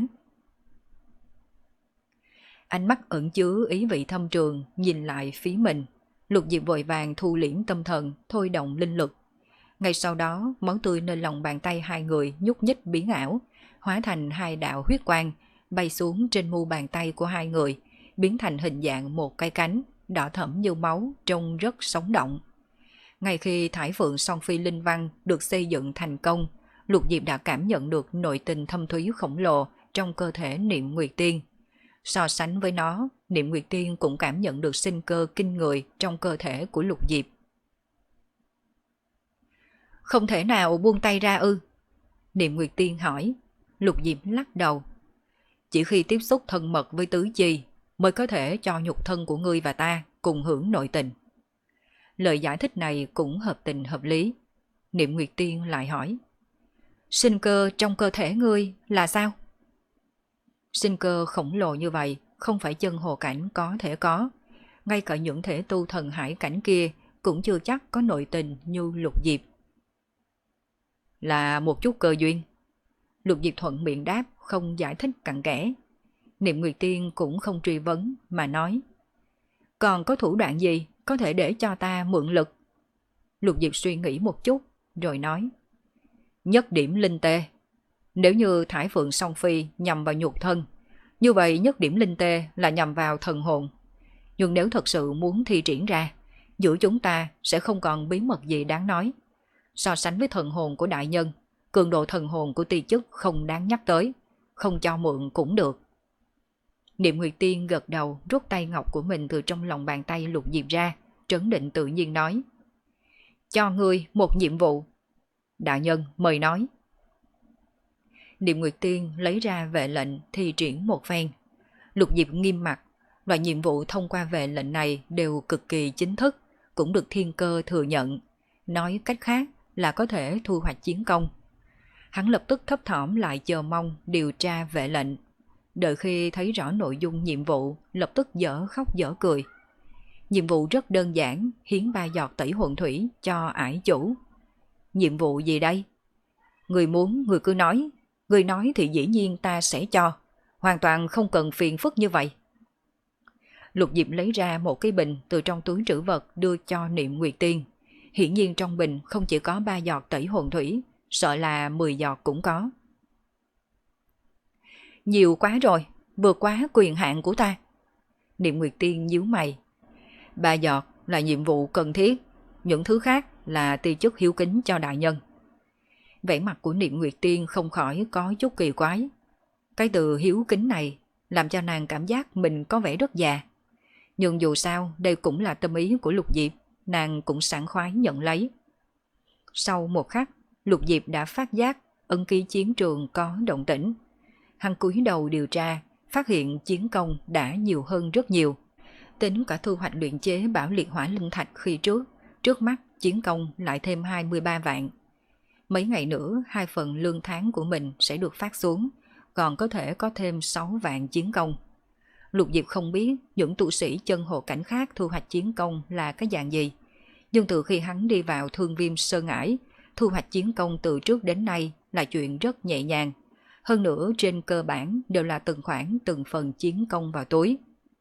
Speaker 1: Ánh mắt ẩn chứa ý vị thâm trường nhìn lại phía mình. Lục Diệp vội vàng thu liễm tâm thần, thôi động linh lực. Ngay sau đó, máu tươi nơi lòng bàn tay hai người nhúc nhích biến ảo, hóa thành hai đạo huyết quang, bay xuống trên mu bàn tay của hai người, biến thành hình dạng một cái cánh, đỏ thẫm như máu, trông rất sống động. Ngay khi Thải Phượng Song Phi Linh Văn được xây dựng thành công, Lục Diệp đã cảm nhận được nội tình thâm thúy khổng lồ trong cơ thể Niệm Nguyệt Tiên. So sánh với nó, Niệm Nguyệt Tiên cũng cảm nhận được sinh cơ kinh người trong cơ thể của Lục Diệp. Không thể nào buông tay ra ư? Niệm Nguyệt Tiên hỏi. Lục Diệp lắc đầu. Chỉ khi tiếp xúc thân mật với tứ chi mới có thể cho nhục thân của ngươi và ta cùng hưởng nội tình. Lời giải thích này cũng hợp tình hợp lý. Niệm Nguyệt Tiên lại hỏi. Sinh cơ trong cơ thể ngươi là sao? Sinh cơ khổng lồ như vậy không phải chân hồ cảnh có thể có. Ngay cả những thể tu thần hải cảnh kia cũng chưa chắc có nội tình như Lục Diệp. Là một chút cơ duyên. Lục Diệp thuận miệng đáp, không giải thích cặn kẽ. Niệm Nguyệt Tiên cũng không truy vấn mà nói. Còn có thủ đoạn gì có thể để cho ta mượn lực? Lục Diệp suy nghĩ một chút rồi nói. Nhất điểm linh tê. Nếu như Thải Phượng Song Phi nhằm vào nhục thân, như vậy nhất điểm linh tê là nhằm vào thần hồn. Nhưng nếu thật sự muốn thi triển ra, giữa chúng ta sẽ không còn bí mật gì đáng nói. So sánh với thần hồn của đại nhân, cường độ thần hồn của ti chức không đáng nhắc tới, không cho mượn cũng được. Niệm Nguyệt Tiên gật đầu, rút tay ngọc của mình từ trong lòng bàn tay Lục Diệp ra, trấn định tự nhiên nói. Cho ngươi một nhiệm vụ. Đại nhân mời nói. Niệm Nguyệt Tiên lấy ra vệ lệnh thi triển một phen. Lục Diệp nghiêm mặt, loại nhiệm vụ thông qua vệ lệnh này đều cực kỳ chính thức, cũng được thiên cơ thừa nhận. Nói cách khác là có thể thu hoạch chiến công. Hắn lập tức thấp thỏm lại chờ mong điều tra vệ lệnh. Đợi khi thấy rõ nội dung nhiệm vụ, lập tức dở khóc dở cười. Nhiệm vụ rất đơn giản, hiến ba giọt tẩy hồn thủy cho ải chủ. Nhiệm vụ gì đây? Người muốn, người cứ nói. Người nói thì dĩ nhiên ta sẽ cho. Hoàn toàn không cần phiền phức như vậy. Lục Diệp lấy ra một cái bình từ trong túi trữ vật đưa cho Niệm Nguyệt Tiên. Hiển nhiên trong bình không chỉ có ba giọt tẩy hồn thủy, sợ là mười giọt cũng có. Nhiều quá rồi, vượt quá quyền hạn của ta. Niệm Nguyệt Tiên nhíu mày. Ba giọt là nhiệm vụ cần thiết, những thứ khác là ti chức hiếu kính cho đại nhân. Vẻ mặt của Niệm Nguyệt Tiên không khỏi có chút kỳ quái. Cái từ hiếu kính này làm cho nàng cảm giác mình có vẻ rất già. Nhưng dù sao đây cũng là tâm ý của Lục Diệp, nàng cũng sảng khoái nhận lấy. Sau một khắc, Lục Diệp đã phát giác ân ký chiến trường có động tĩnh. Hắn cúi đầu điều tra, phát hiện chiến công đã nhiều hơn rất nhiều. Tính cả thu hoạch luyện chế bảo liệt hỏa linh thạch khi trước, trước mắt chiến công lại thêm hai mươi ba vạn. Mấy ngày nữa, hai phần lương tháng của mình sẽ được phát xuống, còn có thể có thêm sáu vạn chiến công. Lục Diệp không biết những tu sĩ chân hồ cảnh khác thu hoạch chiến công là cái dạng gì. Nhưng từ khi hắn đi vào Thương Viêm Sơn Ải, thu hoạch chiến công từ trước đến nay là chuyện rất nhẹ nhàng. Hơn nữa trên cơ bản đều là từng khoản từng phần chiến công vào túi.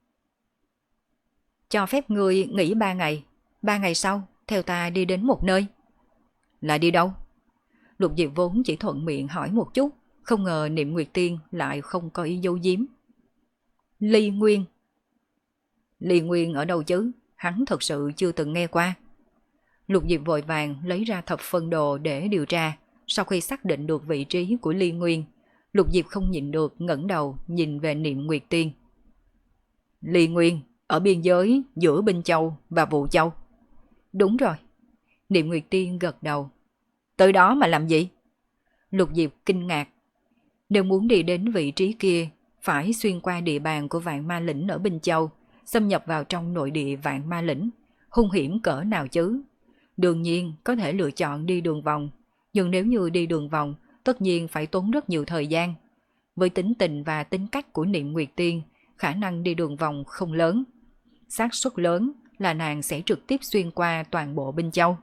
Speaker 1: Cho phép ngươi nghỉ ba ngày, ba ngày sau theo ta đi đến một nơi. Là đi đâu? Lục Diệp vốn chỉ thuận miệng hỏi một chút, không ngờ Niệm Nguyệt Tiên lại không có ý giấu giếm. Ly Nguyên. Ly Nguyên ở đâu chứ? Hắn thật sự chưa từng nghe qua. Lục Diệp vội vàng lấy ra thập phân đồ để điều tra. Sau khi xác định được vị trí của Ly Nguyên, Lục Diệp không nhịn được ngẩng đầu nhìn về Niệm Nguyệt Tiên. Ly Nguyên, ở biên giới giữa Binh Châu và Vũ Châu. Đúng rồi. Niệm Nguyệt Tiên gật đầu. Tới đó mà làm gì? Lục Diệp kinh ngạc. Nếu muốn đi đến vị trí kia, phải xuyên qua địa bàn của Vạn Ma Lĩnh ở Binh Châu, xâm nhập vào trong nội địa Vạn Ma Lĩnh. Hung hiểm cỡ nào chứ? Đương nhiên có thể lựa chọn đi đường vòng, nhưng nếu như đi đường vòng, tất nhiên phải tốn rất nhiều thời gian. Với tính tình và tính cách của Niệm Nguyệt Tiên, khả năng đi đường vòng không lớn. Xác suất lớn là nàng sẽ trực tiếp xuyên qua toàn bộ Binh Châu.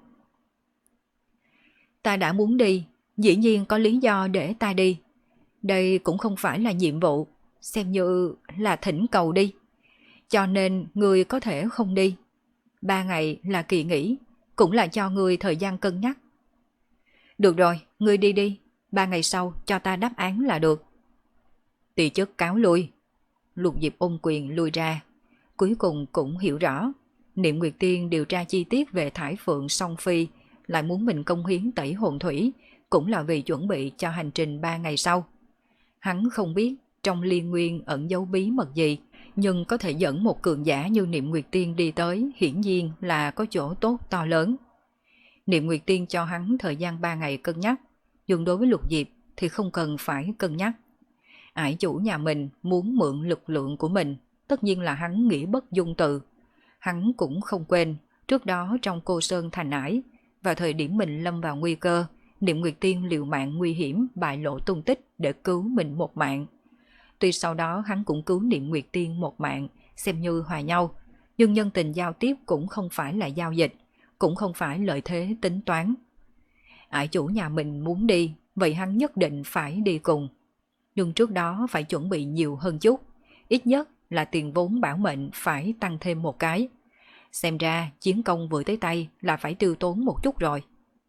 Speaker 1: Ta đã muốn đi, dĩ nhiên có lý do để ta đi. Đây cũng không phải là nhiệm vụ, xem như là thỉnh cầu đi. Cho nên ngươi có thể không đi. Ba ngày là kỳ nghỉ, cũng là cho ngươi thời gian cân nhắc. Được rồi, ngươi đi đi, ba ngày sau cho ta đáp án là được. Tỳ chức cáo lui. Lục Diệp ôm quyền lui ra. Cuối cùng cũng hiểu rõ, Niệm Nguyệt Tiên điều tra chi tiết về Thải Phượng Song Phi, lại muốn mình công hiến tẩy hồn thủy, cũng là vì chuẩn bị cho hành trình ba ngày sau. Hắn không biết trong Liên Nguyên ẩn giấu bí mật gì, nhưng có thể dẫn một cường giả như Niệm Nguyệt Tiên đi tới hiển nhiên là có chỗ tốt to lớn. Niệm Nguyệt Tiên cho hắn thời gian ba ngày cân nhắc, nhưng đối với Lục Diệp thì không cần phải cân nhắc. Ải chủ nhà mình muốn mượn lực lượng của mình, tất nhiên là hắn nghĩ bất dung từ. Hắn cũng không quên, trước đó trong Cô Sơn Thành Ải, vào thời điểm mình lâm vào nguy cơ, Niệm Nguyệt Tiên liều mạng nguy hiểm bại lộ tung tích để cứu mình một mạng. Tuy sau đó hắn cũng cứu Niệm Nguyệt Tiên một mạng, xem như hòa nhau, nhưng nhân tình giao tiếp cũng không phải là giao dịch, cũng không phải lợi thế tính toán. Ải chủ nhà mình muốn đi, vậy hắn nhất định phải đi cùng. Nhưng trước đó phải chuẩn bị nhiều hơn chút, ít nhất là tiền vốn bảo mệnh phải tăng thêm một cái. Xem ra chiến công vừa tới tay là phải tiêu tốn một chút rồi.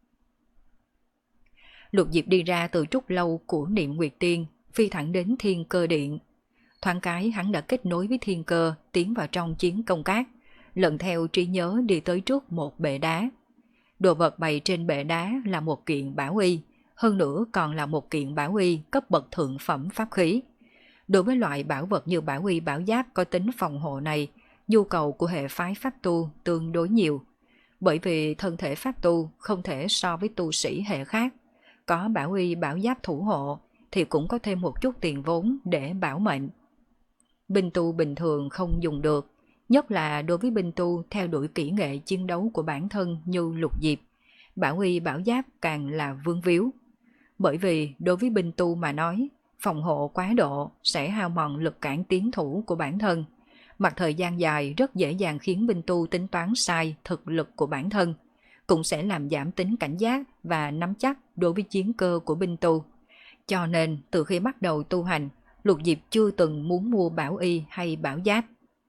Speaker 1: Lục Diệp đi ra từ trúc lâu của Niệm Nguyệt Tiên, phi thẳng đến Thiên Cơ Điện. Thoáng cái hắn đã kết nối với Thiên Cơ, tiến vào trong chiến công cát, lần theo trí nhớ đi tới trước một bệ đá. Đồ vật bày trên bệ đá là một kiện bảo y, hơn nữa còn là một kiện bảo y cấp bậc thượng phẩm pháp khí. Đối với loại bảo vật như bảo y bảo giáp có tính phòng hộ này, nhu cầu của hệ phái pháp tu tương đối nhiều. Bởi vì thân thể pháp tu không thể so với tu sĩ hệ khác, có bảo y bảo giáp thủ hộ thì cũng có thêm một chút tiền vốn để bảo mệnh. Binh tu bình thường không dùng được, nhất là đối với binh tu theo đuổi kỹ nghệ chiến đấu của bản thân như Lục Diệp, bảo y bảo giáp càng là vương víu. Bởi vì đối với binh tu mà nói, phòng hộ quá độ sẽ hao mòn lực cản tiến thủ của bản thân. Mặt thời gian dài rất dễ dàng khiến binh tu tính toán sai thực lực của bản thân, cũng sẽ làm giảm tính cảnh giác và nắm chắc đối với chiến cơ của binh tu. Cho nên từ khi bắt đầu tu hành, Lục Diệp chưa từng muốn mua bảo y hay bảo giáp.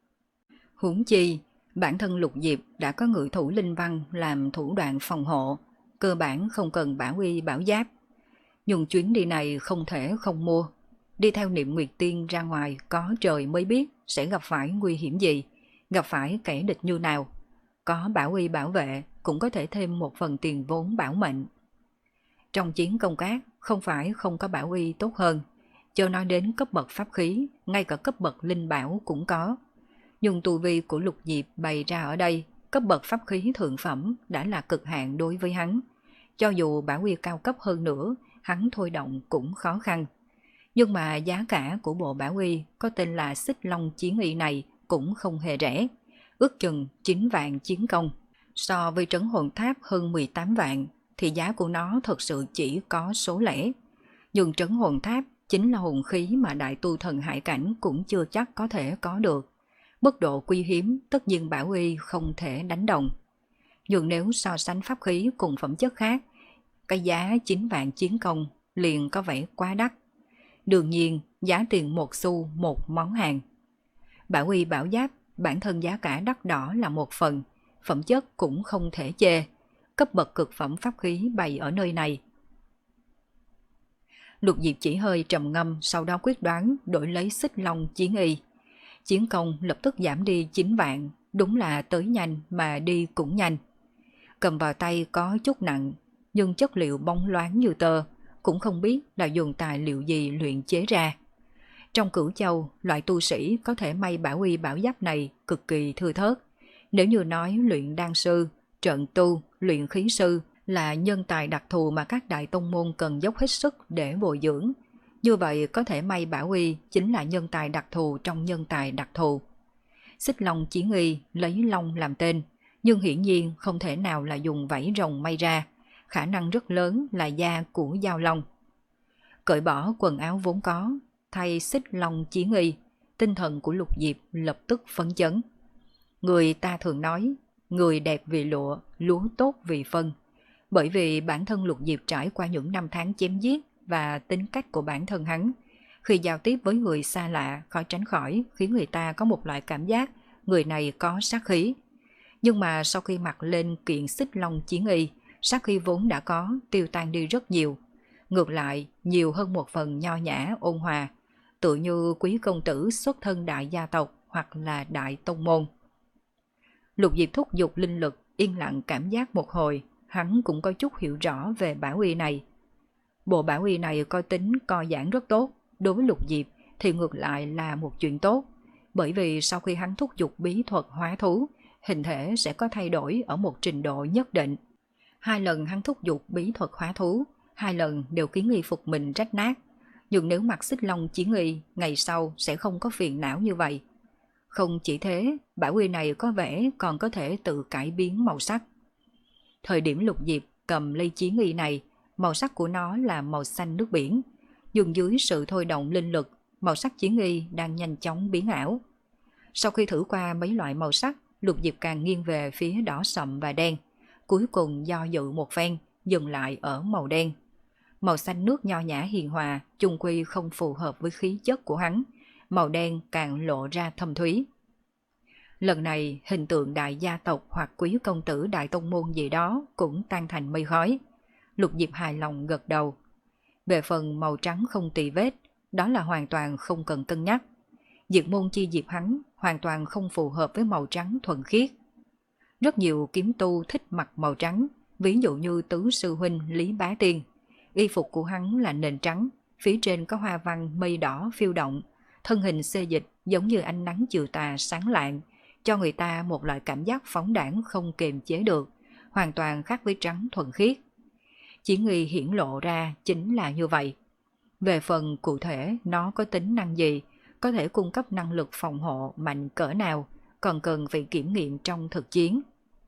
Speaker 1: Huống chi, bản thân Lục Diệp đã có ngự thủ linh văn làm thủ đoạn phòng hộ, cơ bản không cần bảo y bảo giáp. Nhưng chuyến đi này không thể không mua. Đi theo Niệm Nguyệt Tiên ra ngoài có trời mới biết sẽ gặp phải nguy hiểm gì, gặp phải kẻ địch như nào. Có bảo y bảo vệ cũng có thể thêm một phần tiền vốn bảo mệnh. Trong chiến công cát không phải không có bảo y tốt hơn, cho nói đến cấp bậc pháp khí, ngay cả cấp bậc linh bảo cũng có. Nhưng tu vi của Lục Diệp bày ra ở đây, cấp bậc pháp khí thượng phẩm đã là cực hạn đối với hắn. Cho dù bảo y cao cấp hơn nữa, hắn thôi động cũng khó khăn. Nhưng mà giá cả của bộ bảo y có tên là Xích Long Chiến Y này cũng không hề rẻ, ước chừng chín vạn chiến công. So với trấn hồn tháp hơn mười tám vạn thì giá của nó thật sự chỉ có số lẻ. Nhưng trấn hồn tháp chính là hồn khí mà đại tu thần hải cảnh cũng chưa chắc có thể có được. Mức độ quý hiếm tất nhiên bảo y không thể đánh đồng. Nhưng nếu so sánh pháp khí cùng phẩm chất khác, cái giá chín vạn chiến công liền có vẻ quá đắt. Đương nhiên, giá tiền một xu một món hàng. Bảo y bảo giáp, bản thân giá cả đắt đỏ là một phần, phẩm chất cũng không thể chê. Cấp bậc cực phẩm pháp khí bày ở nơi này. Lục Diệp chỉ hơi trầm ngâm, sau đó quyết đoán đổi lấy Xích Long Chiến Y. Chiến công lập tức giảm đi chín vạn, đúng là tới nhanh mà đi cũng nhanh. cầm vào tay có chút nặng, nhưng chất liệu bóng loáng như tơ, cũng không biết là dùng tài liệu gì luyện chế ra. Trong Cửu Châu, loại tu sĩ có thể may bảo y bảo giáp này cực kỳ thưa thớt. Nếu như nói luyện đan sư, trận tu, luyện khí sư là nhân tài đặc thù mà các đại tông môn cần dốc hết sức để bồi dưỡng, như vậy có thể may bảo y chính là nhân tài đặc thù trong nhân tài đặc thù. Xích Long Chiến Y lấy long làm tên, nhưng hiển nhiên không thể nào là dùng vảy rồng may ra, khả năng rất lớn là da của dao long. Cởi bỏ quần áo vốn có, thay Xích Long Chiến Y, tinh thần của Lục Diệp lập tức phấn chấn. Người ta thường nói, người đẹp vì lụa, lúa tốt vì phân. Bởi vì bản thân Lục Diệp trải qua những năm tháng chém giết và tính cách của bản thân hắn, khi giao tiếp với người xa lạ khó tránh khỏi khiến người ta có một loại cảm giác người này có sát khí. Nhưng mà sau khi mặc lên kiện Xích Long Chiến Y, sát khí vốn đã có tiêu tan đi rất nhiều. Ngược lại, nhiều hơn một phần nho nhã ôn hòa, tự như quý công tử xuất thân đại gia tộc hoặc là đại tông môn. Lục Diệp thúc giục linh lực, yên lặng cảm giác một hồi, hắn cũng có chút hiểu rõ về bảo y này. Bộ bảo y này có tính co giãn rất tốt, đối với Lục Diệp thì ngược lại là một chuyện tốt, bởi vì sau khi hắn thúc giục bí thuật hóa thú, hình thể sẽ có thay đổi ở một trình độ nhất định. Hai lần hắn thúc giục bí thuật hóa thú, hai lần đều khiến y phục mình rách nát, nhưng nếu mặc Xích Long Chiến Y, ngày sau sẽ không có phiền não như vậy. Không chỉ thế, bảo y này có vẻ còn có thể tự cải biến màu sắc. Thời điểm Lục Diệp cầm ly Chiến Y này, màu sắc của nó là màu xanh nước biển, nhưng dưới sự thôi động linh lực, màu sắc Chiến Y đang nhanh chóng biến ảo. Sau khi thử qua mấy loại màu sắc, Lục Diệp càng nghiêng về phía đỏ sậm và đen, cuối cùng do dự một phen, dừng lại ở màu đen. Màu xanh nước nho nhã hiền hòa, chung quy không phù hợp với khí chất của hắn, màu đen càng lộ ra thâm thúy. Lần này, hình tượng đại gia tộc hoặc quý công tử đại tông môn gì đó cũng tan thành mây khói. Lục Diệp hài lòng gật đầu. Về phần màu trắng không tì vết, đó là hoàn toàn không cần cân nhắc. Diệt môn chi diệp hắn hoàn toàn không phù hợp với màu trắng thuần khiết. Rất nhiều kiếm tu thích mặc màu trắng, ví dụ như tứ sư huynh Lý Bá Tiên. Y phục của hắn là nền trắng, phía trên có hoa văn mây đỏ phiêu động, thân hình xê dịch giống như ánh nắng chiều tà sáng lạng, cho người ta một loại cảm giác phóng đãng không kiềm chế được, hoàn toàn khác với trắng thuần khiết. Chiến Y hiển lộ ra chính là như vậy. Về phần cụ thể nó có tính năng gì, có thể cung cấp năng lực phòng hộ mạnh cỡ nào, còn cần phải kiểm nghiệm trong thực chiến.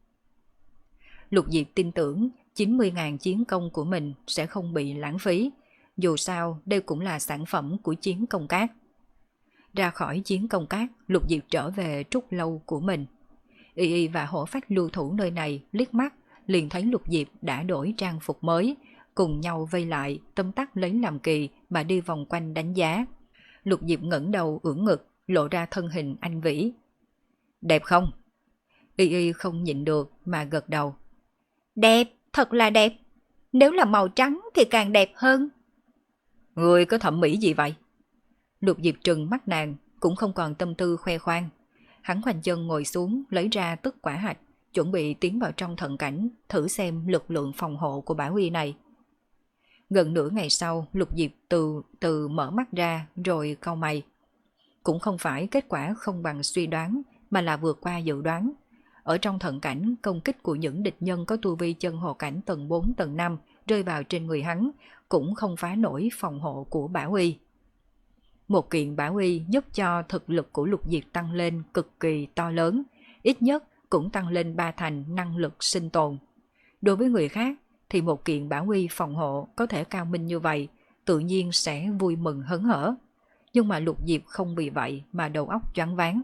Speaker 1: Lục Diệp tin tưởng chín mươi nghìn chiến công của mình sẽ không bị lãng phí, dù sao đây cũng là sản phẩm của chiến công cát. Ra khỏi chiến công cát, Lục Diệp trở về trúc lâu của mình. Y Y và hổ phách lưu thủ nơi này liếc mắt, liền thấy Lục Diệp đã đổi trang phục mới, cùng nhau vây lại, tấm tắc lấy làm kỳ mà đi vòng quanh đánh giá. Lục Diệp ngẩng đầu ưỡn ngực, lộ ra thân hình anh vĩ. Đẹp không? Y Y không nhịn được mà gật đầu. Đẹp, thật là đẹp. Nếu là màu trắng thì càng đẹp hơn. Người có thẩm mỹ gì vậy? Lục Diệp trừng mắt nàng, cũng không còn tâm tư khoe khoang. Hắn khoanh chân ngồi xuống, lấy ra tức quả hạch, chuẩn bị tiến vào trong thận cảnh, thử xem lực lượng phòng hộ của bảo y này. Gần nửa ngày sau, Lục Diệp từ từ mở mắt ra rồi cau mày. Cũng không phải kết quả không bằng suy đoán, mà là vượt qua dự đoán. Ở trong thận cảnh, công kích của những địch nhân có tu vi chân hồ cảnh tầng bốn tầng năm rơi vào trên người hắn, cũng không phá nổi phòng hộ của bảo y. Một kiện bảo y giúp cho thực lực của Lục Diệp tăng lên cực kỳ to lớn, ít nhất cũng tăng lên ba thành năng lực sinh tồn. Đối với người khác thì một kiện bảo y phòng hộ có thể cao minh như vậy, tự nhiên sẽ vui mừng hớn hở. Nhưng mà Lục Diệp không vì vậy mà đầu óc choáng váng.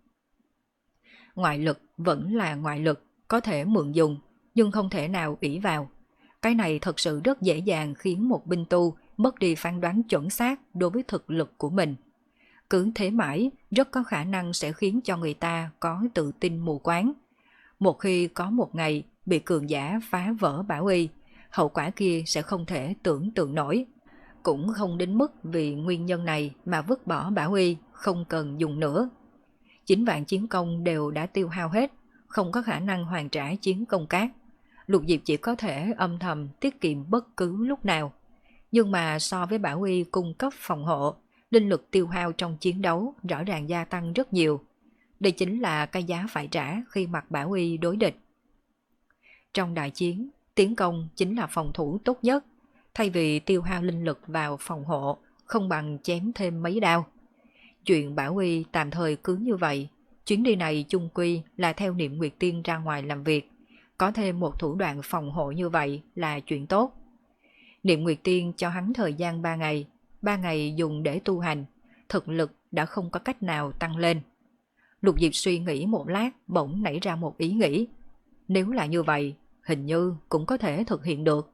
Speaker 1: Ngoại lực vẫn là ngoại lực, có thể mượn dùng, nhưng không thể nào ỷ vào. Cái này thật sự rất dễ dàng khiến một binh tu mất đi phán đoán chuẩn xác đối với thực lực của mình. Cứ thế mãi, rất có khả năng sẽ khiến cho người ta có tự tin mù quáng. Một khi có một ngày bị cường giả phá vỡ bảo y, hậu quả kia sẽ không thể tưởng tượng nổi. Cũng không đến mức vì nguyên nhân này mà vứt bỏ bảo y, không cần dùng nữa. Chín vạn chiến công đều đã tiêu hao hết, không có khả năng hoàn trả chiến công cát. Lục Diệp chỉ có thể âm thầm tiết kiệm bất cứ lúc nào. Nhưng mà so với Bảo Uy cung cấp phòng hộ, linh lực tiêu hao trong chiến đấu rõ ràng gia tăng rất nhiều. Đây chính là cái giá phải trả khi mặc Bảo Uy đối địch. Trong đại chiến, tiến công chính là phòng thủ tốt nhất. Thay vì tiêu hao linh lực vào phòng hộ, không bằng chém thêm mấy đao. Chuyện Bảo Uy tạm thời cứ như vậy. Chuyến đi này chung quy là theo Niệm Nguyệt Tiên ra ngoài làm việc. Có thêm một thủ đoạn phòng hộ như vậy là chuyện tốt. Niệm Nguyệt Tiên cho hắn thời gian ba ngày. ba ngày dùng để tu hành. Thực lực đã không có cách nào tăng lên. Lục Diệp suy nghĩ một lát, bỗng nảy ra một ý nghĩ. Nếu là như vậy, hình như cũng có thể thực hiện được.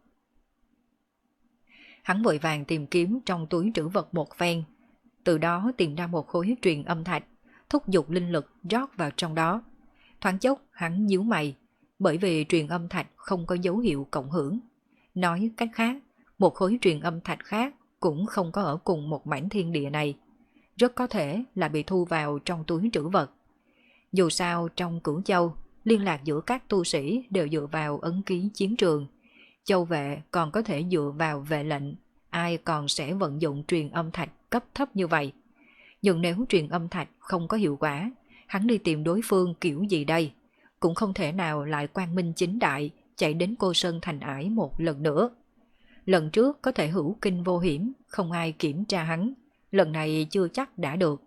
Speaker 1: Hắn vội vàng tìm kiếm trong túi trữ vật một phen. Từ đó tìm ra một khối truyền âm thạch, thúc giục linh lực rót vào trong đó. Thoáng chốc hắn nhíu mày, bởi vì truyền âm thạch không có dấu hiệu cộng hưởng. Nói cách khác, một khối truyền âm thạch khác cũng không có ở cùng một mảnh thiên địa này. Rất có thể là bị thu vào trong túi trữ vật. Dù sao trong Cửu Châu, liên lạc giữa các tu sĩ đều dựa vào ấn ký chiến trường. Châu vệ còn có thể dựa vào vệ lệnh, ai còn sẽ vận dụng truyền âm thạch cấp thấp như vậy. Nhưng nếu truyền âm thạch không có hiệu quả, hắn đi tìm đối phương kiểu gì đây? Cũng không thể nào lại quang minh chính đại chạy đến Cô Sơn Thành Ải một lần nữa. Lần trước có thể hữu kinh vô hiểm, không ai kiểm tra hắn. Lần này chưa chắc đã được.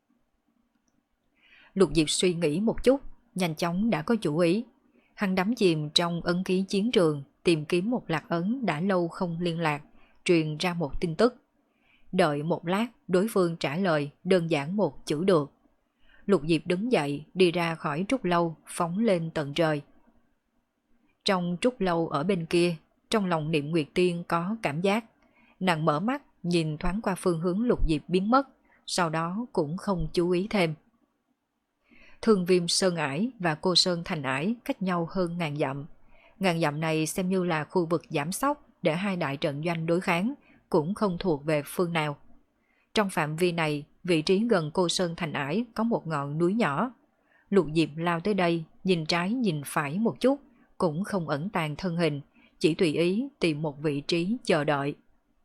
Speaker 1: Lục Diệp suy nghĩ một chút, nhanh chóng đã có chủ ý. Hắn đắm chìm trong ấn ký chiến trường, tìm kiếm một lạc ấn đã lâu không liên lạc, truyền ra một tin tức. Đợi một lát, đối phương trả lời đơn giản một chữ được. Lục Diệp đứng dậy, đi ra khỏi trúc lâu, phóng lên tận trời. Trong trúc lâu ở bên kia, trong lòng Niệm Nguyệt Tiên có cảm giác. Nàng mở mắt, nhìn thoáng qua phương hướng Lục Diệp biến mất, sau đó cũng không chú ý thêm. Thương Viêm Sơn Ải và Cô Sơn Thành Ải cách nhau hơn ngàn dặm. Ngàn dặm này xem như là khu vực giảm sóc để hai đại trận doanh đối kháng, cũng không thuộc về phương nào. Trong phạm vi này, vị trí gần Cô Sơn Thành Ải có một ngọn núi nhỏ. Lục Diệp lao tới đây, nhìn trái nhìn phải một chút, cũng không ẩn tàng thân hình, chỉ tùy ý tìm một vị trí chờ đợi.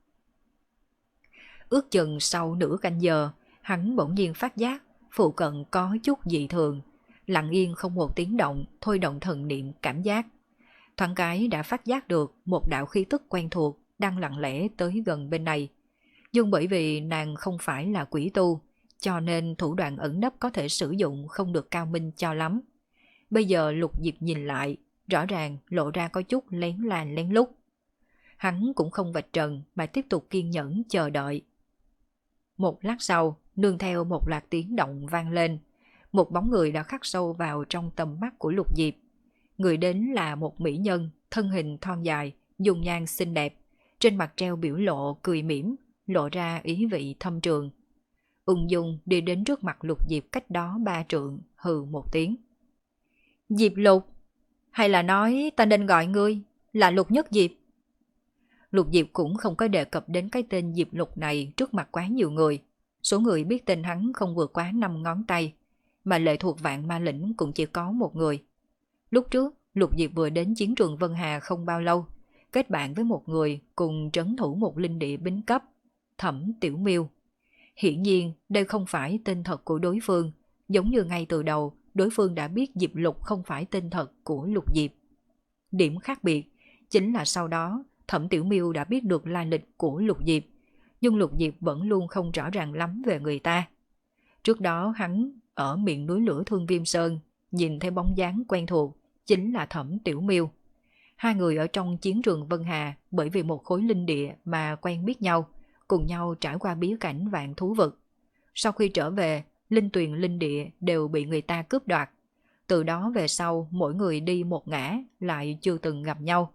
Speaker 1: Ước chừng sau nửa canh giờ, hắn bỗng nhiên phát giác phụ cận có chút dị thường, lặng yên không một tiếng động, thôi động thần niệm cảm giác. Thoáng cái đã phát giác được một đạo khí tức quen thuộc đang lặng lẽ tới gần bên này. Nhưng bởi vì nàng không phải là quỷ tu, cho nên thủ đoạn ẩn nấp có thể sử dụng không được cao minh cho lắm. Bây giờ Lục Diệp nhìn lại, rõ ràng lộ ra có chút lén làn lén lút. Hắn cũng không vạch trần mà tiếp tục kiên nhẫn chờ đợi. Một lát sau, nương theo một loạt tiếng động vang lên, một bóng người đã khắc sâu vào trong tầm mắt của Lục Diệp. Người đến là một mỹ nhân, thân hình thon dài, dung nhan xinh đẹp, trên mặt treo biểu lộ cười mỉm, lộ ra ý vị thâm trường. Ung dung đi đến trước mặt Lục Diệp cách đó ba trượng, hừ một tiếng. Diệp Lục, hay là nói ta nên gọi ngươi là Lục Nhất Diệp? Lục Diệp cũng không có đề cập đến cái tên Diệp Lục này trước mặt quá nhiều người. Số người biết tên hắn không vượt quá năm ngón tay, mà lệ thuộc Vạn Ma Lĩnh cũng chỉ có một người. Lúc trước, Lục Diệp vừa đến chiến trường Vân Hà không bao lâu, kết bạn với một người cùng trấn thủ một linh địa bính cấp, Thẩm Tiểu Miêu. Hiển nhiên, đây không phải tên thật của đối phương, giống như ngay từ đầu, đối phương đã biết Diệp Lục không phải tên thật của Lục Diệp. Điểm khác biệt chính là sau đó, Thẩm Tiểu Miêu đã biết được lai lịch của Lục Diệp, nhưng Lục Diệp vẫn luôn không rõ ràng lắm về người ta. Trước đó hắn ở miệng núi lửa Thương Viêm Sơn, nhìn thấy bóng dáng quen thuộc, chính là Thẩm Tiểu Miêu. Hai người ở trong chiến trường Vân Hà bởi vì một khối linh địa mà quen biết nhau, cùng nhau trải qua bí cảnh vạn thú vực. Sau khi trở về, linh tuyền linh địa đều bị người ta cướp đoạt. Từ đó về sau, mỗi người đi một ngã, lại chưa từng gặp nhau.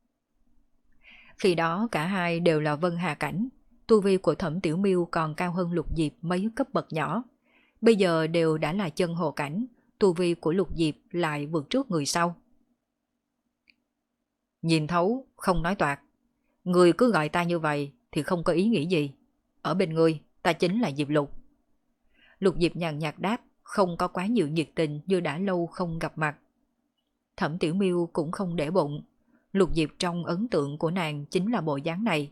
Speaker 1: Khi đó cả hai đều là Vân Hà cảnh, tu vi của Thẩm Tiểu Miêu còn cao hơn Lục Diệp mấy cấp bậc nhỏ. Bây giờ đều đã là chân hồ cảnh, tu vi của Lục Diệp lại vượt trước người sau. Nhìn thấu, không nói toạc. Người cứ gọi ta như vậy thì không có ý nghĩ gì. Ở bên người, ta chính là Diệp Lục. Lục Diệp nhàn nhạt đáp, không có quá nhiều nhiệt tình như đã lâu không gặp mặt. Thẩm Tiểu Miêu cũng không để bụng, Lục Diệp trong ấn tượng của nàng chính là bộ dáng này.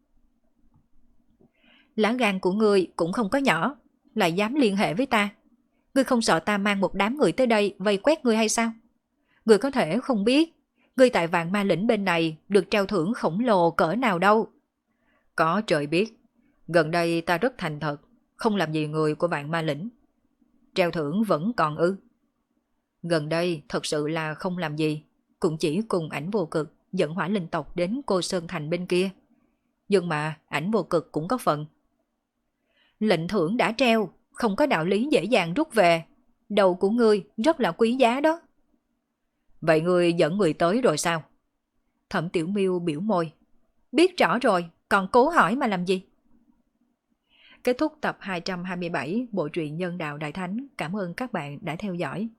Speaker 1: Lá gan của ngươi cũng không có nhỏ, lại dám liên hệ với ta. Ngươi không sợ ta mang một đám người tới đây vây quét ngươi hay sao? Ngươi có thể không biết, ngươi tại Vạn Ma Lĩnh bên này được treo thưởng khổng lồ cỡ nào đâu. Có trời biết, gần đây ta rất thành thật, không làm gì người của Vạn Ma Lĩnh. Treo thưởng vẫn còn ư? Gần đây thật sự là không làm gì, cũng chỉ cùng Ảnh Vô Cực dẫn Hỏa Linh tộc đến Cô Sơn Thành bên kia. Nhưng mà Ảnh Vô Cực cũng có phần. Lệnh thưởng đã treo, không có đạo lý dễ dàng rút về. Đầu của ngươi rất là quý giá đó. Vậy ngươi dẫn người tới rồi sao? Thẩm Tiểu Miêu biểu môi. Biết rõ rồi, còn cố hỏi mà làm gì? Kết thúc tập hai trăm hai mươi bảy bộ truyện Nhân Đạo Đại Thánh. Cảm ơn các bạn đã theo dõi.